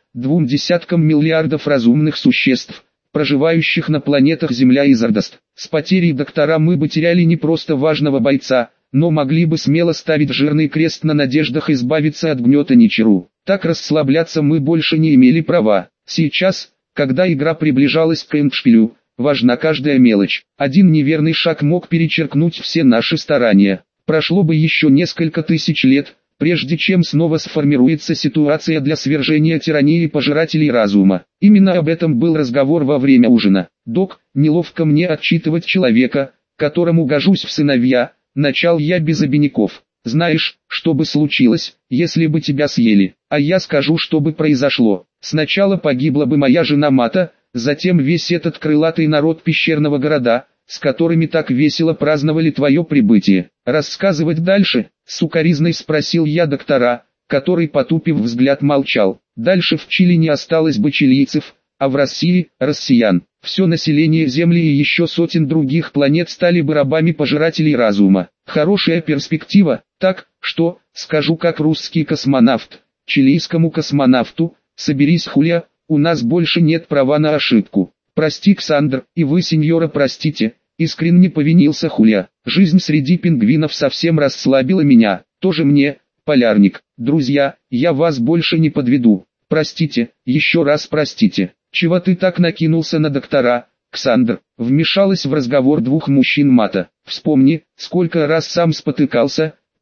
20 миллиардов разумных существ, проживающих на планетах Земля и Зардаст. С потерей доктора мы бы теряли не просто важного бойца, но могли бы смело ставить жирный крест на надеждах избавиться от гнета Ничиру. Так расслабляться мы больше не имели права. Сейчас, когда игра приближалась к эндшпилю, важна каждая мелочь. Один неверный шаг мог перечеркнуть все наши старания. Прошло бы еще несколько тысяч лет, прежде чем снова сформируется ситуация для свержения тирании пожирателей разума. Именно об этом был разговор во время ужина. «Док, неловко мне отчитывать человека, которому гожусь в сыновья», — начал я без обиняков. «Знаешь, что бы случилось, если бы тебя съели? А я скажу, что бы произошло. Сначала погибла бы моя жена Мата, затем весь этот крылатый народ пещерного города, с которыми так весело праздновали твое прибытие. Рассказывать дальше?» — сукоризной спросил я доктора, который, потупив взгляд, молчал. «Дальше в Чили не осталось бы чилийцев, а в России – россиян. Все население Земли и еще сотен других планет стали бы рабами пожирателей разума. Хорошая перспектива, так, что, скажу как русский космонавт, чилийскому космонавту, соберись, Хуля, у нас больше нет права на ошибку. Прости, Ксандр, и вы, сеньора, простите». Искренне повинился Хуля. «Жизнь среди пингвинов совсем расслабила меня, тоже мне, полярник. Друзья, я вас больше не подведу. Простите, еще раз простите. Чего ты так накинулся на доктора, Ксандр?» Вмешалась в разговор двух мужчин Мата. «Вспомни, сколько раз сам спотыкался,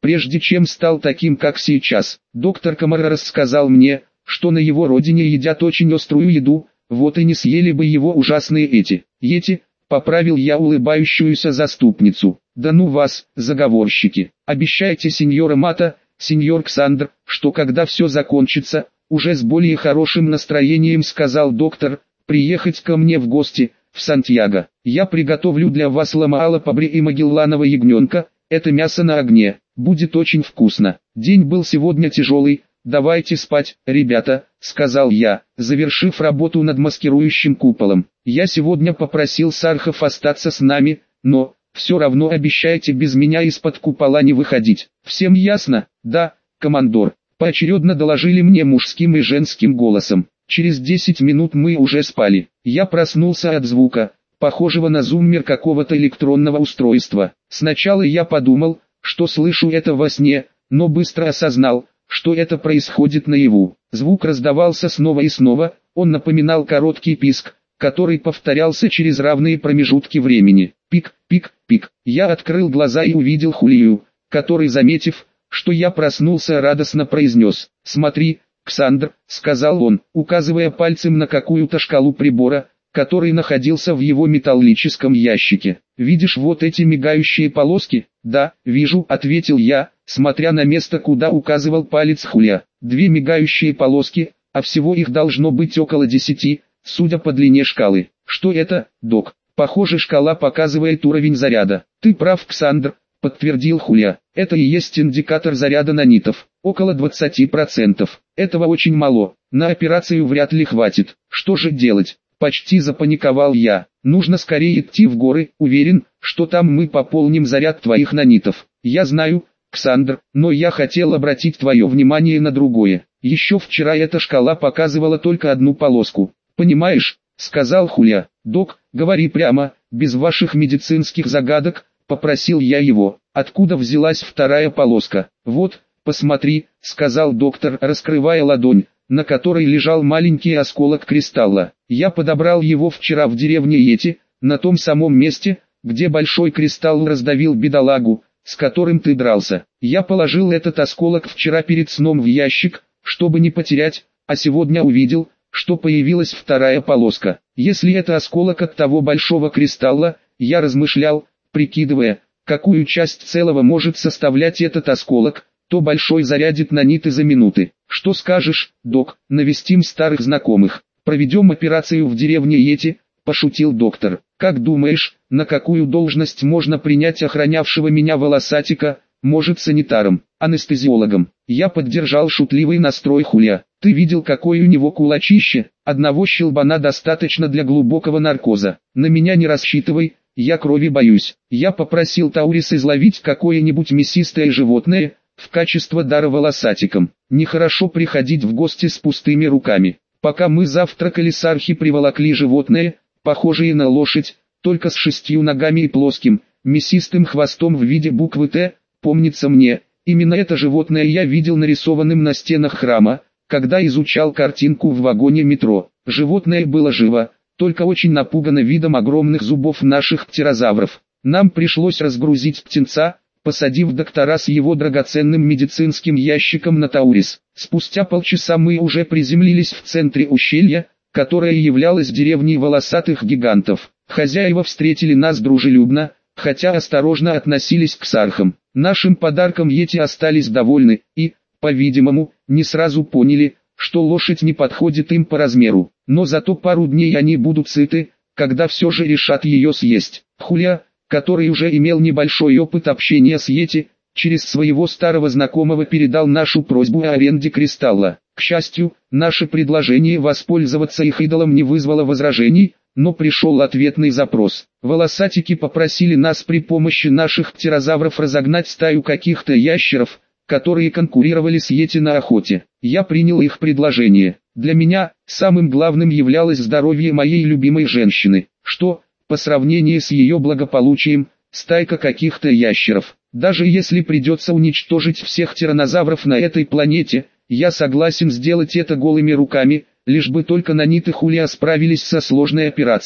прежде чем стал таким, как сейчас. Доктор Камара рассказал мне, что на его родине едят очень острую еду, вот и не съели бы его ужасные эти, поправил я улыбающуюся заступницу. Да ну вас, заговорщики, обещайте сеньора Мата, сеньор Ксандр, что когда все закончится, уже с более хорошим настроением сказал доктор, приехать ко мне в гости, в Сантьяго. Я приготовлю для вас ламаала пабри и магелланова ягненка, это мясо на огне, будет очень вкусно. День был сегодня тяжелый, давайте спать, ребята, сказал я, завершив работу над маскирующим куполом. Я сегодня попросил Сархов остаться с нами, но, все равно обещайте без меня из-под купола не выходить. Всем ясно? Да, командор. Поочередно доложили мне мужским и женским голосом. Через 10 минут мы уже спали. Я проснулся от звука, похожего на зуммер какого-то электронного устройства. Сначала я подумал, что слышу это во сне, но быстро осознал, что это происходит наяву. Звук раздавался снова и снова, он напоминал короткий писк, который повторялся через равные промежутки времени. Пик, пик, пик. Я открыл глаза и увидел Хулию, который, заметив, что я проснулся, радостно произнес: «Смотри, Ксандр», — сказал он, указывая пальцем на какую-то шкалу прибора, который находился в его металлическом ящике. «Видишь вот эти мигающие полоски?» «Да, вижу», — ответил я, смотря на место, куда указывал палец Хулия. 2 мигающие полоски, а всего их должно быть около 10, судя по длине шкалы. «Что это, док?» «Похоже, шкала показывает уровень заряда». «Ты прав, Ксандр», — подтвердил Хулия. «Это и есть индикатор заряда нанитов. Около 20%. Этого очень мало. На операцию вряд ли хватит. Что же делать?» Почти запаниковал я. «Нужно скорее идти в горы, уверен, что там мы пополним заряд твоих нанитов». «Я знаю, Ксандр, но я хотел обратить твое внимание на другое. Еще вчера эта шкала показывала только одну полоску. Понимаешь?» — сказал Хулия. «Док, говори прямо, без ваших медицинских загадок», — попросил я его. «Откуда взялась вторая полоска?» «Вот, посмотри», — сказал доктор, раскрывая ладонь, на которой лежал маленький осколок кристалла. «Я подобрал его вчера в деревне Йети, на том самом месте, где большой кристалл раздавил бедолагу, с которым ты дрался. Я положил этот осколок вчера перед сном в ящик, чтобы не потерять, а сегодня увидел, что появилась вторая полоска. Если это осколок от того большого кристалла, я размышлял, прикидывая, какую часть целого может составлять этот осколок, то большой зарядит наниты за минуты. Что скажешь, док, навестим старых знакомых, проведем операцию в деревне Йети?» — пошутил доктор. «Как думаешь, на какую должность можно принять охранявшего меня волосатика? Может, санитаром, анестезиологом?» Я поддержал шутливый настрой Хулия. «Ты видел, какое у него кулачище? Одного щелбана достаточно для глубокого наркоза. На меня не рассчитывай, я крови боюсь». Я попросил Таурис изловить какое-нибудь мясистое животное в качестве дара волосатикам. Нехорошо приходить в гости с пустыми руками. Пока мы завтракали, Сархи приволокли животное, похожее на лошадь, только с 6 ногами и плоским, мясистым хвостом в виде буквы «Т». Помнится мне, именно это животное я видел нарисованным на стенах храма, когда изучал картинку в вагоне метро. Животное было живо, только очень напугано видом огромных зубов наших птерозавров. Нам пришлось разгрузить птенца, посадив доктора с его драгоценным медицинским ящиком на Таурис. Спустя полчаса мы уже приземлились в центре ущелья, которое являлось деревней волосатых гигантов. Хозяева встретили нас дружелюбно, хотя осторожно относились к Сархам. Нашим подарком Йети остались довольны и, по-видимому, не сразу поняли, что лошадь не подходит им по размеру. Но зато пару дней они будут сыты, когда все же решат ее съесть. Хулия, который уже имел небольшой опыт общения с Йети, через своего старого знакомого передал нашу просьбу о аренде кристалла. К счастью, наше предложение воспользоваться их идолом не вызвало возражений, но пришел ответный запрос. Волосатики попросили нас при помощи наших птерозавров разогнать стаю каких-то ящеров, которые конкурировали с Йети на охоте. Я принял их предложение. Для меня самым главным являлось здоровье моей любимой женщины, что, по сравнению с ее благополучием, стайка каких-то ящеров. Даже если придется уничтожить всех тираннозавров на этой планете, я согласен сделать это голыми руками, лишь бы только наниты Хулия справились со сложной операцией.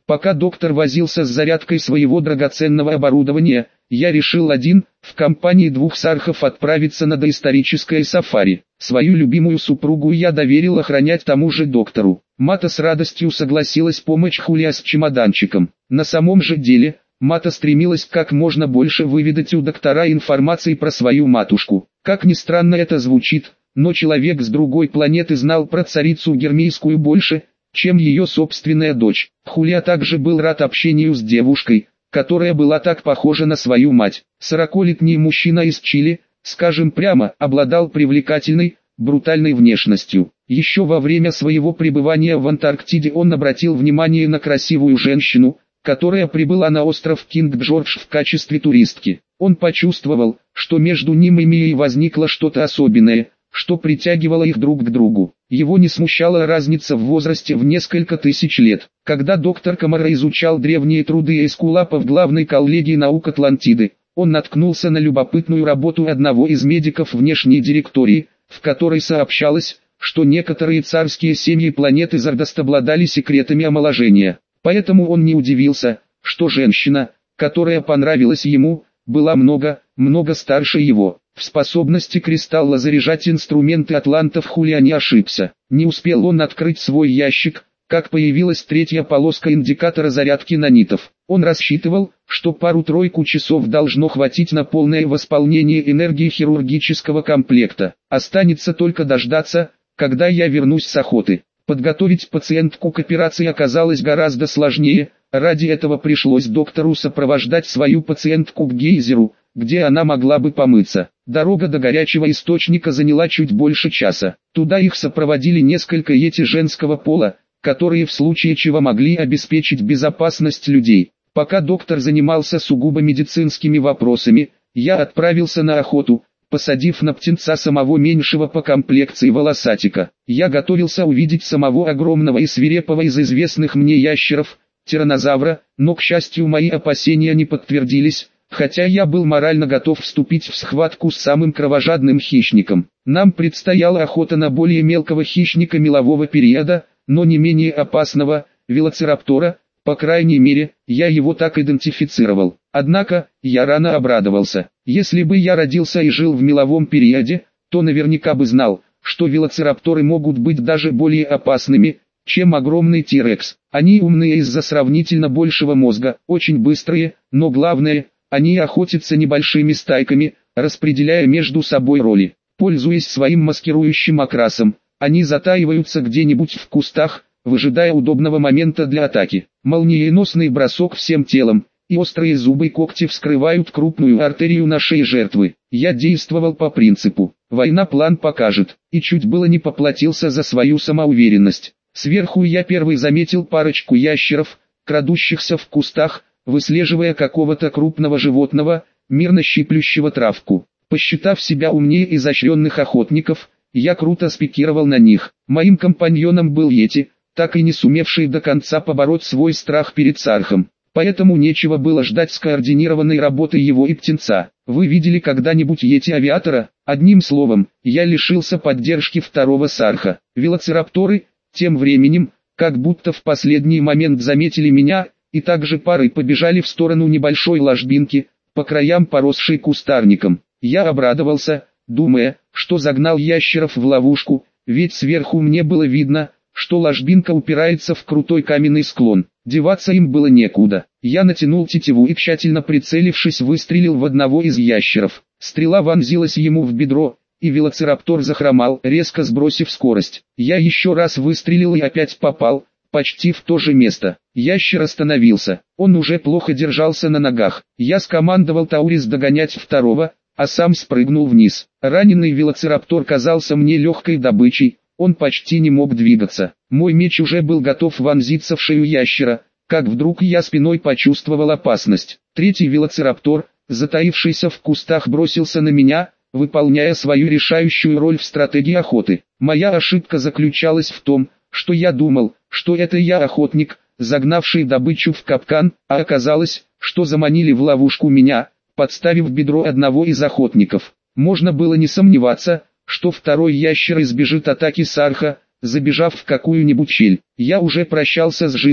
Пока доктор возился с зарядкой своего драгоценного оборудования, я решил один, в компании 2 сархов отправиться на доисторическое сафари. Свою любимую супругу я доверил охранять тому же доктору. Мата с радостью согласилась помочь Хулия с чемоданчиком. На самом же деле, Мата стремилась как можно больше выведать у доктора информации про свою матушку. Как ни странно это звучит, но человек с другой планеты знал про царицу Гермийскую больше, чем ее собственная дочь. Хулия также был рад общению с девушкой, которая была так похожа на свою мать. 40-летний мужчина из Чили, скажем прямо, обладал привлекательной, брутальной внешностью. Еще во время своего пребывания в Антарктиде он обратил внимание на красивую женщину, которая прибыла на остров Кинг-Джордж в качестве туристки. Он почувствовал, что между ним и Мией возникло что-то особенное, что притягивало их друг к другу. Его не смущала разница в возрасте в несколько тысяч лет. Когда доктор Камара изучал древние труды Эскулапа в главной коллегии наук Атлантиды, он наткнулся на любопытную работу одного из медиков внешней директории, в которой сообщалось, что некоторые царские семьи планеты Зардост обладали секретами омоложения. Поэтому он не удивился, что женщина, которая понравилась ему, была много старше его. В способности кристалла заряжать инструменты атлантов Хулия не ошибся. Не успел он открыть свой ящик, как появилась 3-я полоска индикатора зарядки нанитов. Он рассчитывал, что пару-тройку часов должно хватить на полное восполнение энергии хирургического комплекта. Останется только дождаться, когда я вернусь с охоты. Подготовить пациентку к операции оказалось гораздо сложнее, ради этого пришлось доктору сопровождать свою пациентку к гейзеру, где она могла бы помыться. Дорога до горячего источника заняла чуть больше часа. Туда их сопроводили несколько йети женского пола, которые в случае чего могли обеспечить безопасность людей. Пока доктор занимался сугубо медицинскими вопросами, я отправился на охоту, посадив на птенца самого меньшего по комплекции волосатика. Я готовился увидеть самого огромного и свирепого из известных мне ящеров, тираннозавра, но, к счастью, мои опасения не подтвердились, хотя я был морально готов вступить в схватку с самым кровожадным хищником. Нам предстояла охота на более мелкого хищника мелового периода, но не менее опасного, велоцираптора, по крайней мере, я его так идентифицировал. Однако, я рано обрадовался. Если бы я родился и жил в меловом периоде, то наверняка бы знал, что велоцирапторы могут быть даже более опасными, чем огромный T-Rex. Они умные из-за сравнительно большего мозга, очень быстрые, но главное, они охотятся небольшими стайками, распределяя между собой роли. Пользуясь своим маскирующим окрасом, они затаиваются где-нибудь в кустах, выжидая удобного момента для атаки. Молниеносный бросок всем телом, и острые зубы и когти вскрывают крупную артерию на шее жертвы. Я действовал по принципу «война план покажет», и чуть было не поплатился за свою самоуверенность. Сверху я первый заметил парочку ящеров, крадущихся в кустах, выслеживая какого-то крупного животного, мирно щиплющего травку. Посчитав себя умнее изощренных охотников, я круто спикировал на них. Моим компаньоном был йети, так и не сумевший до конца побороть свой страх перед сархом. Поэтому нечего было ждать скоординированной работы его и птенца. Вы видели когда-нибудь йети-авиатора? Одним словом, я лишился поддержки второго сарха. Велоцирапторы, тем временем, как будто в последний момент заметили меня, и также парой побежали в сторону небольшой ложбинки, по краям поросшей кустарником. Я обрадовался, думая, что загнал ящеров в ловушку, ведь сверху мне было видно, что ложбинка упирается в крутой каменный склон. Деваться им было некуда. Я натянул тетиву и, тщательно прицелившись, выстрелил в одного из ящеров. Стрела вонзилась ему в бедро, и велоцираптор захромал, резко сбросив скорость. Я еще раз выстрелил и опять попал, почти в то же место. Ящер остановился. Он уже плохо держался на ногах. Я скомандовал Таурис догонять второго, а сам спрыгнул вниз. Раненый велоцираптор казался мне легкой добычей. Он почти не мог двигаться. Мой меч уже был готов вонзиться в шею ящера, как вдруг я спиной почувствовал опасность. Третий велоцираптор, затаившийся в кустах, бросился на меня, выполняя свою решающую роль в стратегии охоты. Моя ошибка заключалась в том, что я думал, что это я охотник, загнавший добычу в капкан, а оказалось, что заманили в ловушку меня, подставив бедро одного из охотников. Можно было не сомневаться, что второй ящер избежит атаки сарха, забежав в какую-нибудь щель. Я уже прощался с жизнью,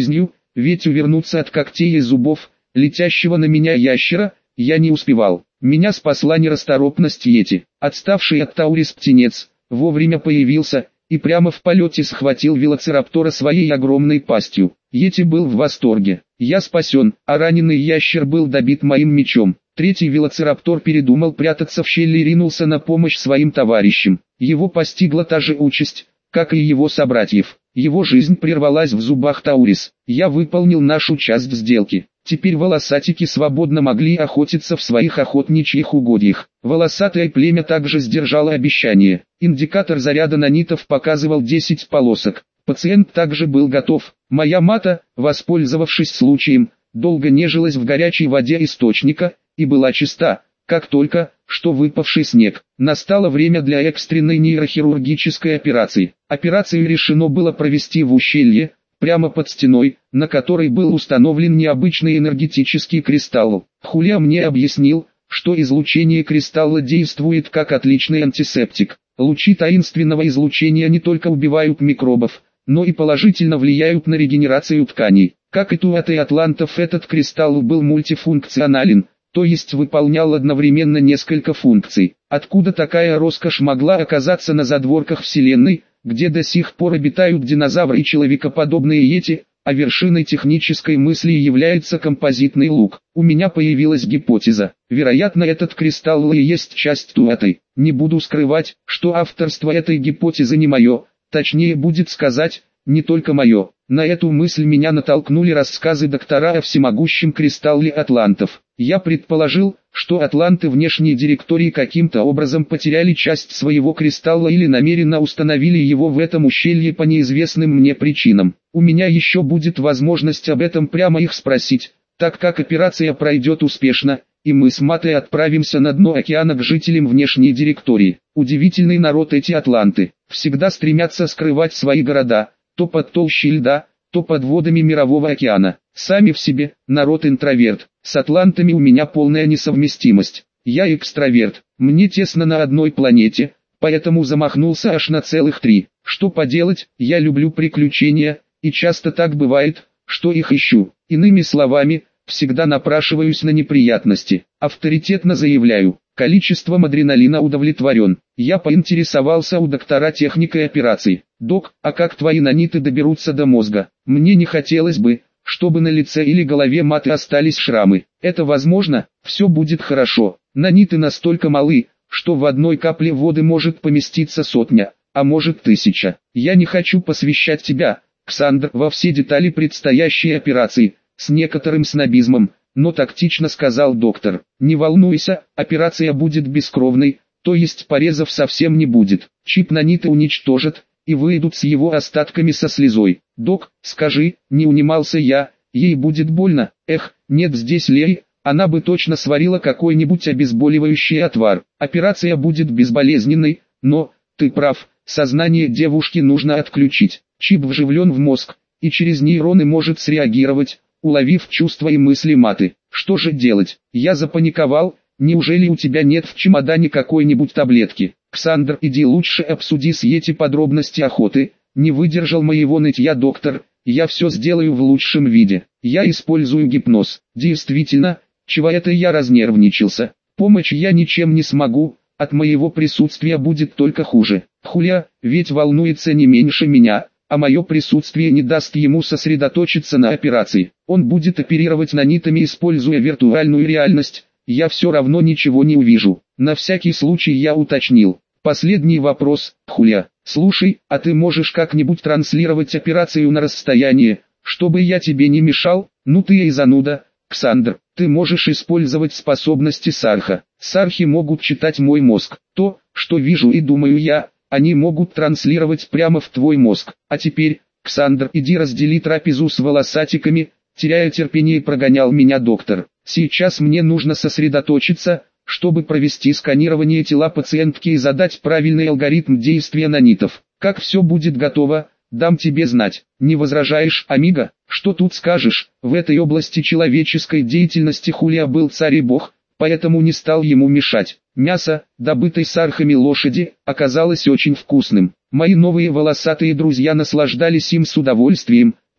ведь увернуться от когтей и зубов, летящего на меня ящера, я не успевал. Меня спасла нерасторопность Йети. Отставший от Таурис птенец вовремя появился и прямо в полете схватил велоцираптора своей огромной пастью. Йети был в восторге. Я спасен, а раненый ящер был добит моим мечом. Третий велоцираптор передумал прятаться в щели и ринулся на помощь своим товарищам. Его постигла та же участь, как и его собратьев. Его жизнь прервалась в зубах Таурис. Я выполнил нашу часть сделки. Теперь волосатики свободно могли охотиться в своих охотничьих угодьях. Волосатое племя также сдержало обещание. Индикатор заряда нанитов показывал 10 полосок. Пациент также был готов. Моя мата, воспользовавшись случаем, долго нежилась в горячей воде источника и была чиста, как только что выпавший снег. Настало время для экстренной нейрохирургической операции. Операцию решено было провести в ущелье, прямо под стеной, на которой был установлен необычный энергетический кристалл. Хулия мне объяснил, что излучение кристалла действует как отличный антисептик. Лучи таинственного излучения не только убивают микробов, но и положительно влияют на регенерацию тканей. Как и Туатай Атлантов, этот кристалл был мультифункционален, то есть выполнял одновременно несколько функций. Откуда такая роскошь могла оказаться на задворках Вселенной, где до сих пор обитают динозавры и человекоподобные йети, а вершиной технической мысли является композитный лук? У меня появилась гипотеза. Вероятно, этот кристалл и есть часть Туатай. Не буду скрывать, что авторство этой гипотезы не мое, точнее будет сказать, не только мое. На эту мысль меня натолкнули рассказы доктора о всемогущем кристалле атлантов. Я предположил, что атланты внешней директории каким-то образом потеряли часть своего кристалла или намеренно установили его в этом ущелье по неизвестным мне причинам. У меня еще будет возможность об этом прямо их спросить, так как операция пройдет успешно, и мы с Матой отправимся на дно океана к жителям внешней директории. Удивительный народ эти атланты, всегда стремятся скрывать свои города, то под толщей льда, то под водами мирового океана. Сами в себе, народ-интроверт. С атлантами у меня полная несовместимость. Я экстраверт, мне тесно на одной планете, поэтому замахнулся аж на целых 3. Что поделать, я люблю приключения, и часто так бывает, что их ищу. Иными словами, всегда напрашиваюсь на неприятности. Авторитетно заявляю, количеством адреналина удовлетворен. Я поинтересовался у доктора техникой операции. Док, а как твои наниты доберутся до мозга? Мне не хотелось бы, чтобы на лице или голове Маты остались шрамы. Это возможно, все будет хорошо. Наниты настолько малы, что в одной капле воды может поместиться 100, а может 1000. Я не хочу посвящать тебя, Ксандр, во все детали предстоящей операции, с некоторым снобизмом, но тактично сказал доктор. Не волнуйся, операция будет бескровной, то есть порезов совсем не будет. Чип наниты уничтожат, и выйдут с его остатками со слезой. Док, скажи, не унимался я, ей будет больно. Эх, нет здесь Леи, она бы точно сварила какой-нибудь обезболивающий отвар. Операция будет безболезненной, но, ты прав, сознание девушки нужно отключить. Чип вживлен в мозг, и через нейроны может среагировать, уловив чувства и мысли Маты. Что же делать? Я запаниковал. Неужели у тебя нет в чемодане какой-нибудь таблетки? Ксандр, иди лучше обсуди с Йети подробности охоты. Не выдержал моего нытья доктор, я все сделаю в лучшем виде. Я использую гипноз. Действительно, чего это я разнервничался? Помочь я ничем не смогу, от моего присутствия будет только хуже. Хулия, ведь волнуется не меньше меня, а мое присутствие не даст ему сосредоточиться на операции. Он будет оперировать нанитами, используя виртуальную реальность. Я все равно ничего не увижу. На всякий случай я уточнил. Последний вопрос, Хулия. Слушай, а ты можешь как-нибудь транслировать операцию на расстояние, чтобы я тебе не мешал? Ну ты и зануда, Ксандр. Ты можешь использовать способности Сарха. Сархи могут читать мой мозг. То, что вижу и думаю я, они могут транслировать прямо в твой мозг. А теперь, Ксандр, иди раздели трапезу с волосатиками. Теряя терпение, прогонял меня доктор. Сейчас мне нужно сосредоточиться, чтобы провести сканирование тела пациентки и задать правильный алгоритм действия нанитов. Как все будет готово, дам тебе знать. Не возражаешь, амиго? Что тут скажешь? В этой области человеческой деятельности Хулия был царь и бог, поэтому не стал ему мешать. Мясо, добытое сархами лошади, оказалось очень вкусным. Мои новые волосатые друзья наслаждались им с удовольствием,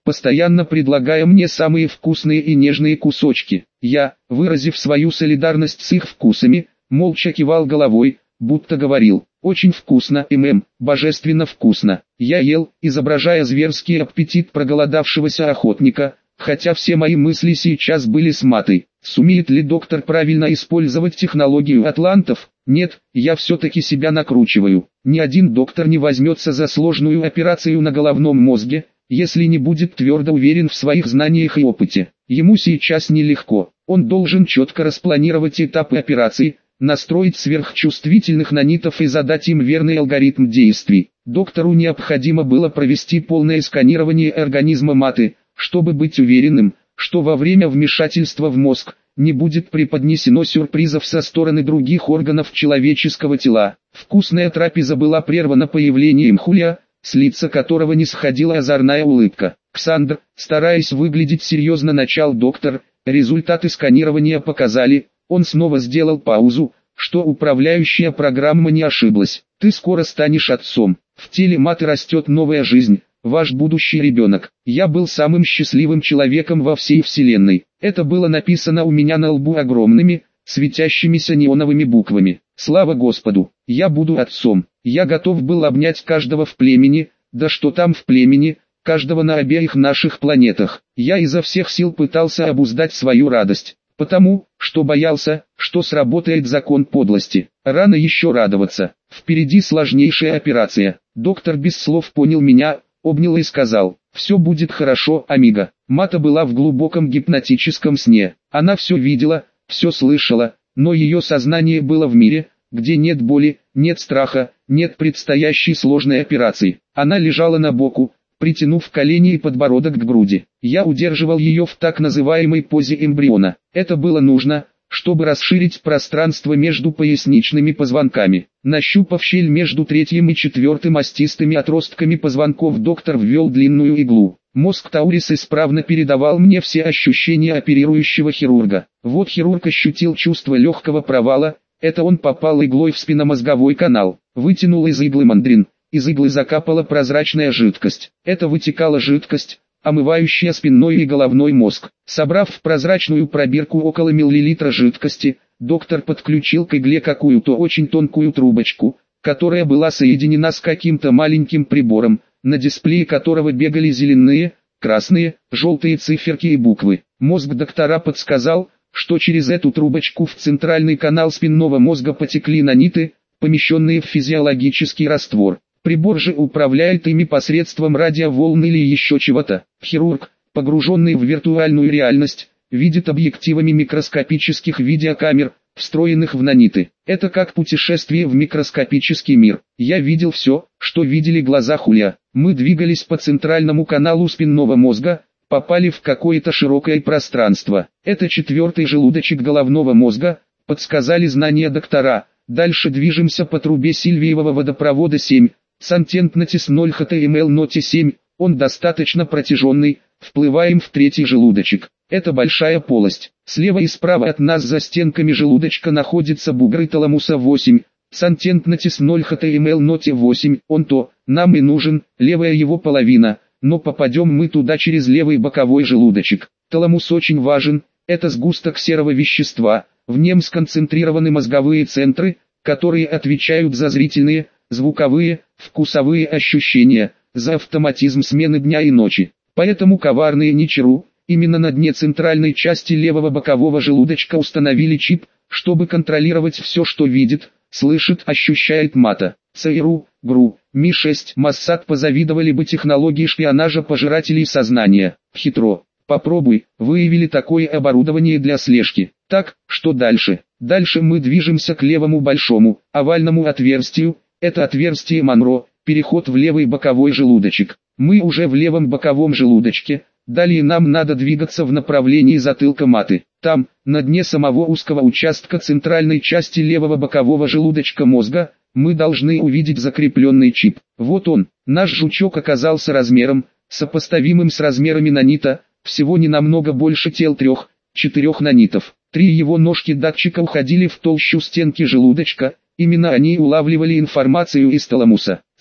постоянно предлагая мне самые вкусные и нежные кусочки. Я, выразив свою солидарность с их вкусами, молча кивал головой, будто говорил: «Очень вкусно, божественно вкусно». Я ел, изображая зверский аппетит проголодавшегося охотника, хотя все мои мысли сейчас были с Матой. Сумеет ли доктор правильно использовать технологию атлантов? Нет, я все-таки себя накручиваю. Ни один доктор не возьмется за сложную операцию на головном мозге, если не будет твердо уверен в своих знаниях и опыте. Ему сейчас нелегко. Он должен четко распланировать этапы операции, настроить сверхчувствительных нанитов и задать им верный алгоритм действий. Доктору необходимо было провести полное сканирование организма Маты, чтобы быть уверенным, что во время вмешательства в мозг не будет преподнесено сюрпризов со стороны других органов человеческого тела. Вкусная трапеза была прервана появлением Хулия, с лица которого не сходила озорная улыбка. «Ксандр», стараясь выглядеть серьезно, начал доктор, результаты сканирования показали. Он снова сделал паузу, что управляющая программа не ошиблась. «Ты скоро станешь отцом. В теле Маты растет новая жизнь, ваш будущий ребенок. Я был самым счастливым человеком во всей вселенной». Это было написано у меня на лбу огромными, светящимися неоновыми буквами. Слава Господу, я буду отцом. Я готов был обнять каждого в племени, да что там в племени, каждого на обеих наших планетах. Я изо всех сил пытался обуздать свою радость, потому что боялся, что сработает закон подлости. Рано еще радоваться. Впереди сложнейшая операция. Доктор без слов понял меня, обнял и сказал: «Все будет хорошо, амиго». Мата была в глубоком гипнотическом сне. Она все видела, все слышала, но ее сознание было в мире, где нет боли, нет страха, нет предстоящей сложной операции. Она лежала на боку, притянув колени и подбородок к груди. Я удерживал ее в так называемой позе эмбриона. Это было нужно, чтобы расширить пространство между поясничными позвонками. Нащупав щель между третьим и четвертым остистыми отростками позвонков, доктор ввел длинную иглу. Мозг Таурис исправно передавал мне все ощущения оперирующего хирурга. Вот хирург ощутил чувство легкого провала, это он попал иглой в спинномозговой канал. Вытянул из иглы мандрин, из иглы закапала прозрачная жидкость. Это вытекала жидкость, омывающая спинной и головной мозг. Собрав в прозрачную пробирку около миллилитра жидкости, доктор подключил к игле какую-то очень тонкую трубочку, которая была соединена с каким-то маленьким прибором, на дисплее которого бегали зеленые, красные, желтые циферки и буквы. Мозг доктора подсказал, что через эту трубочку в центральный канал спинного мозга потекли наниты, помещенные в физиологический раствор. Прибор же управляет ими посредством радиоволн или еще чего-то. Хирург, погруженный в виртуальную реальность, видит объективами микроскопических видеокамер, встроенных в наниты. Это как путешествие в микроскопический мир. Я видел все, что видели глаза Хулия. Мы двигались по центральному каналу спинного мозга, попали в какое-то широкое пространство. Это четвертый желудочек головного мозга, подсказали знания доктора. Дальше движемся по трубе Сильвиевого водопровода 7, Сантентнотис 0 html ноте 7, он достаточно протяженный, вплываем в третий желудочек. Это большая полость. Слева и справа от нас за стенками желудочка находятся бугры таламуса 8, Сантентнотис 0 html ноте 8, он то, нам и нужен, левая его половина, но попадем мы туда через левый боковой желудочек. Таламус очень важен, это сгусток серого вещества, в нем сконцентрированы мозговые центры, которые отвечают за зрительные, звуковые, вкусовые ощущения, за автоматизм смены дня и ночи. Поэтому коварные Ничиру, именно на дне центральной части левого бокового желудочка установили чип, чтобы контролировать все, что видит, слышит, ощущает Мата. ЦРУ, ГРУ, Ми-6, Моссад позавидовали бы технологии шпионажа пожирателей сознания. Хитро. Попробуй, выявили такое оборудование для слежки. Так, что дальше? Дальше мы движемся к левому большому, овальному отверстию, это отверстие Монро, переход в левый боковой желудочек. Мы уже в левом боковом желудочке, далее нам надо двигаться в направлении затылка Маты. Там, на дне самого узкого участка центральной части левого бокового желудочка мозга, мы должны увидеть закрепленный чип. Вот он, наш жучок оказался размером, сопоставимым с размерами нанита, всего не намного больше тел 3-4 нанитов. 3 его ножки датчика уходили в толщу стенки желудочка, именно они улавливали информацию из таламуса.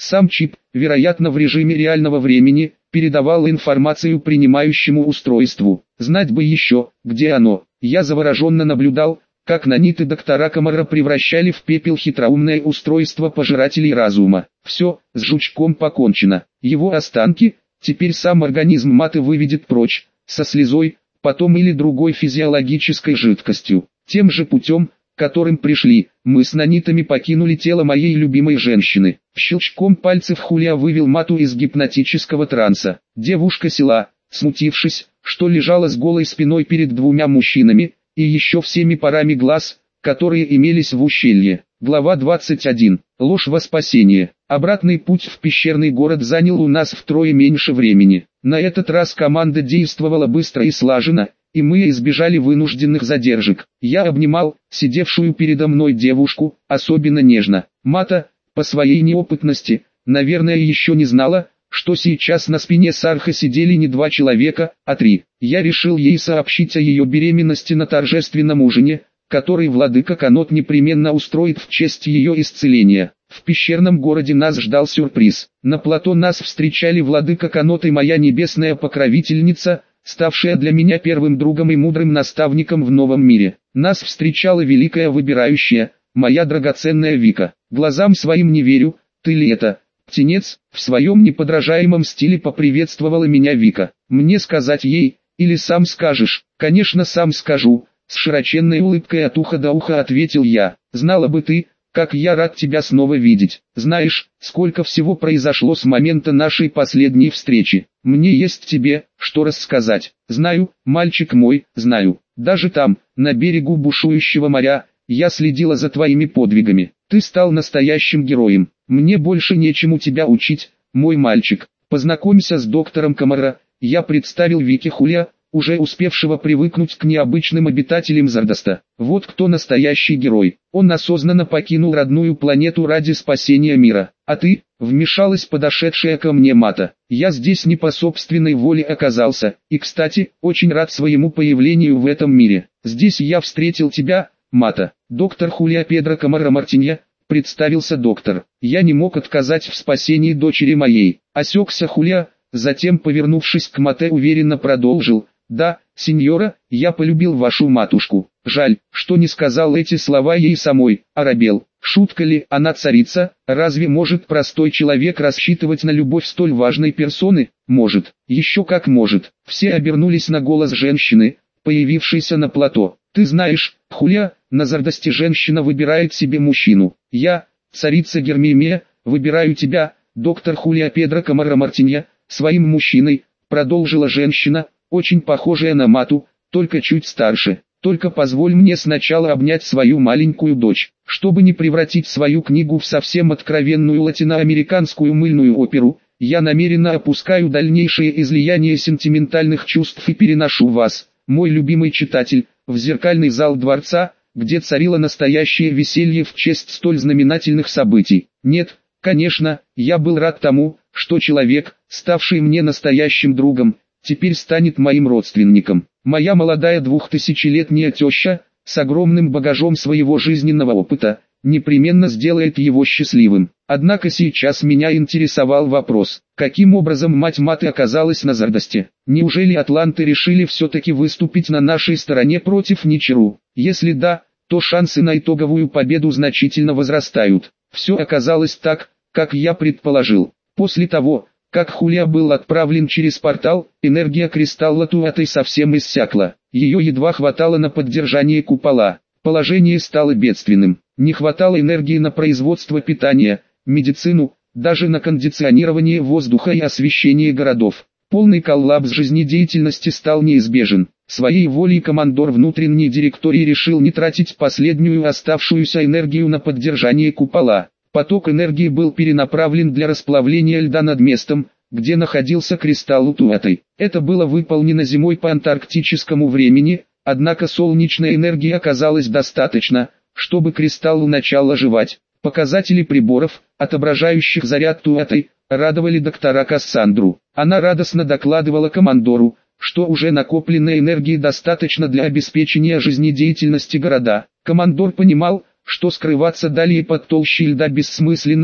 Сам чип, вероятно в режиме реального времени, передавал информацию принимающему устройству. Знать бы еще, где оно. Я завороженно наблюдал, как наниты доктора Комара превращали в пепел хитроумное устройство пожирателей разума. Все, с жучком покончено. Его останки, теперь сам организм маты выведет прочь, со слезой, потом или другой физиологической жидкостью. Тем же путем, которым пришли, мы с нанитами покинули тело моей любимой женщины. Щелчком пальцев Хулия вывел мату из гипнотического транса. Девушка села, смутившись, что лежала с голой спиной перед двумя мужчинами, и еще всеми парами глаз, которые имелись в ущелье. Глава 21. Ложь во спасение. Обратный путь в пещерный город занял у нас втрое меньше времени. На этот раз команда действовала быстро и слаженно, и мы избежали вынужденных задержек. Я обнимал сидевшую передо мной девушку, особенно нежно. Мата, по своей неопытности, наверное еще не знала, что сейчас на спине Сарха сидели не 2 человека, а 3. Я решил ей сообщить о ее беременности на торжественном ужине, который владыка Канот непременно устроит в честь ее исцеления. В пещерном городе нас ждал сюрприз. На плато нас встречали владыка Канот и моя небесная покровительница, ставшая для меня первым другом и мудрым наставником в новом мире. Нас встречала великая выбирающая, моя драгоценная Вика. Глазам своим не верю, ты ли это? Птенец, в своем неподражаемом стиле поприветствовала меня Вика. Мне сказать ей, или сам скажешь? Конечно сам скажу, с широченной улыбкой от уха до уха ответил я. Знала бы ты, как я рад тебя снова видеть. Знаешь, сколько всего произошло с момента нашей последней встречи. Мне есть тебе, что рассказать. Знаю, мальчик мой, знаю. Даже там, на берегу бушующего моря, я следила за твоими подвигами. Ты стал настоящим героем. Мне больше нечему тебя учить, мой мальчик. Познакомься с доктором Комара. Я представил Вике Хулия, уже успевшего привыкнуть к необычным обитателям Зардоста. Вот кто настоящий герой. Он осознанно покинул родную планету ради спасения мира. А ты, вмешалась подошедшая ко мне Мата. Я здесь не по собственной воле оказался, и кстати, очень рад своему появлению в этом мире. Здесь я встретил тебя, Мата. Доктор Хулия Педро Комара Мартинья, представился доктор. Я не мог отказать в спасении дочери моей. Осекся Хулия, затем, повернувшись к Мате, уверенно продолжил. Да, сеньора, я полюбил вашу матушку. Жаль, что не сказал эти слова ей самой, оробел. Шутка ли, она царица? Разве может простой человек рассчитывать на любовь столь важной персоны? Может, еще как может. Все обернулись на голос женщины, появившейся на плато. Ты знаешь, Хулия, на Зардосте женщина выбирает себе мужчину. Я, царица Гермемия, выбираю тебя, доктор Хулия Педро Комара Мартинья, своим мужчиной, продолжила женщина, очень похожая на Мату, только чуть старше. Только позволь мне сначала обнять свою маленькую дочь, чтобы не превратить свою книгу в совсем откровенную латиноамериканскую мыльную оперу. Я намеренно опускаю дальнейшее излияние сентиментальных чувств и переношу вас, мой любимый читатель, в зеркальный зал дворца, где царило настоящее веселье в честь столь знаменательных событий. Нет, конечно, я был рад тому, что человек, ставший мне настоящим другом, теперь станет моим родственником. Моя молодая 2000-летняя теща, с огромным багажом своего жизненного опыта, непременно сделает его счастливым. Однако сейчас меня интересовал вопрос, каким образом мать Маты оказалась на Зардосте? Неужели атланты решили все-таки выступить на нашей стороне против Ничеру? Если да, то шансы на итоговую победу значительно возрастают. Все оказалось так, как я предположил. После того, как Хулия был отправлен через портал, энергия кристалла Туатой совсем иссякла. Ее едва хватало на поддержание купола. Положение стало бедственным. Не хватало энергии на производство питания, медицину, даже на кондиционирование воздуха и освещение городов. Полный коллапс жизнедеятельности стал неизбежен. Своей волей командор внутренней директории решил не тратить последнюю оставшуюся энергию на поддержание купола. Поток энергии был перенаправлен для расплавления льда над местом, где находился кристалл Туатой. Это было выполнено зимой по антарктическому времени, однако солнечной энергии оказалось достаточно, чтобы кристаллу начал оживать. Показатели приборов, отображающих заряд Туатой, радовали доктора Кассандру. Она радостно докладывала командору, что уже накопленной энергии достаточно для обеспечения жизнедеятельности города. Командор понимал, что скрываться далее под толщей льда бессмысленно,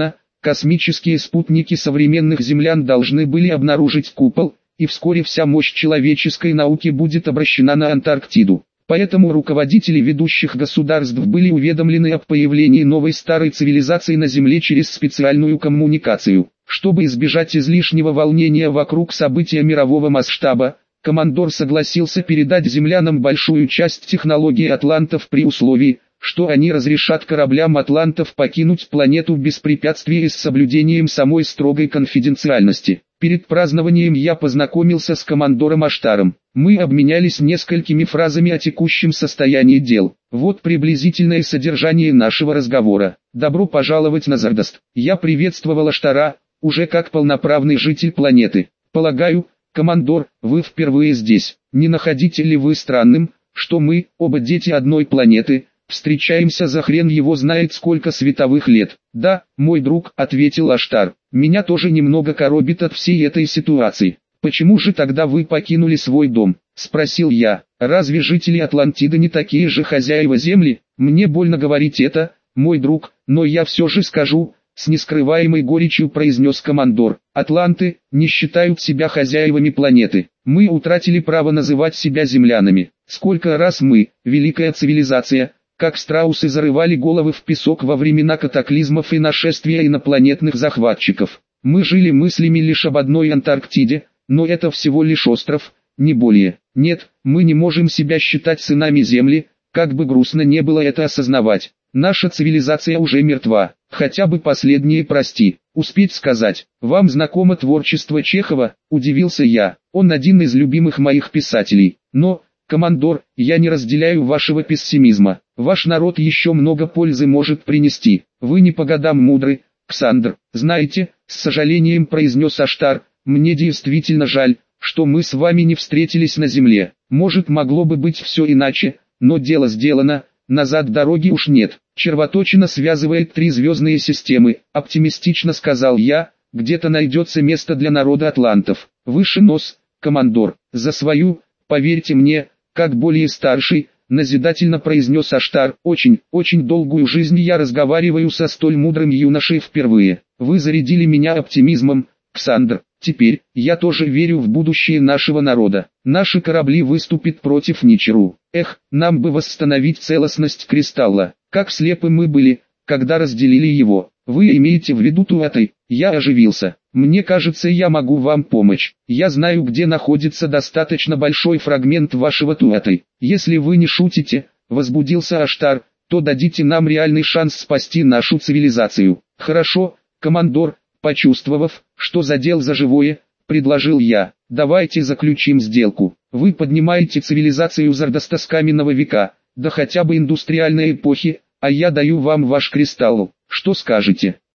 Космические спутники современных землян должны были обнаружить купол, и вскоре вся мощь человеческой науки будет обращена на Антарктиду. Поэтому руководители ведущих государств были уведомлены об появлении новой старой цивилизации на Земле через специальную коммуникацию. Чтобы избежать излишнего волнения вокруг события мирового масштаба, командор согласился передать землянам большую часть технологий атлантов при условии, что они разрешат кораблям атлантов покинуть планету без препятствий и с соблюдением самой строгой конфиденциальности. Перед празднованием я познакомился с командором Аштаром. Мы обменялись несколькими фразами о текущем состоянии дел. Вот приблизительное содержание нашего разговора. «Добро пожаловать на Зардаст. Я приветствовал Аштара, уже как полноправный житель планеты. Полагаю, командор, вы впервые здесь. Не находите ли вы странным, что мы, оба дети одной планеты, встречаемся за хрен его знает сколько световых лет?» «Да, мой друг», — ответил Аштар. «Меня тоже немного коробит от всей этой ситуации». «Почему же тогда вы покинули свой дом?» — спросил я. «Разве жители Атлантиды не такие же хозяева Земли?» «Мне больно говорить это, мой друг, но я все же скажу», — с нескрываемой горечью произнес командор. «Атланты не считают себя хозяевами планеты. Мы утратили право называть себя землянами. Сколько раз мы, великая цивилизация, как страусы зарывали головы в песок во времена катаклизмов и нашествия инопланетных захватчиков. Мы жили мыслями лишь об одной Антарктиде, но это всего лишь остров, не более. Нет, мы не можем себя считать сынами Земли, как бы грустно не было это осознавать. Наша цивилизация уже мертва, хотя бы последнее прости. Успеть сказать, вам знакомо творчество Чехова?» – удивился я. «Он один из любимых моих писателей. Но, командор, я не разделяю вашего пессимизма. Ваш народ еще много пользы может принести. Вы не по годам мудры, Ксандр. Знаете, с сожалением произнес Аштар, мне действительно жаль, что мы с вами не встретились на земле. Может, могло бы быть все иначе, но дело сделано, назад дороги уж нет. Червоточина связывает 3 звездные системы, оптимистично сказал я, где-то найдется место для народа атлантов. Выше нос, командор, за свою, поверьте мне, как более старший, назидательно произнес Аштар. Очень долгую жизнь я разговариваю со столь мудрым юношей впервые. Вы зарядили меня оптимизмом, Ксандр. Теперь, я тоже верю в будущее нашего народа. Наши корабли выступят против Ничеру. Эх, нам бы восстановить целостность кристалла. Как слепы мы были, когда разделили его. Вы имеете в виду Туатай? Я оживился. Мне кажется, я могу вам помочь. Я знаю, где находится достаточно большой фрагмент вашего Туатай. Если вы не шутите, возбудился Аштар, то дадите нам реальный шанс спасти нашу цивилизацию. Хорошо, командор. Почувствовав, что задел за живое, предложил я. Давайте заключим сделку. Вы поднимаете цивилизацию Зардаста с каменного века, да хотя бы индустриальной эпохи, а я даю вам ваш кристалл. Что скажете?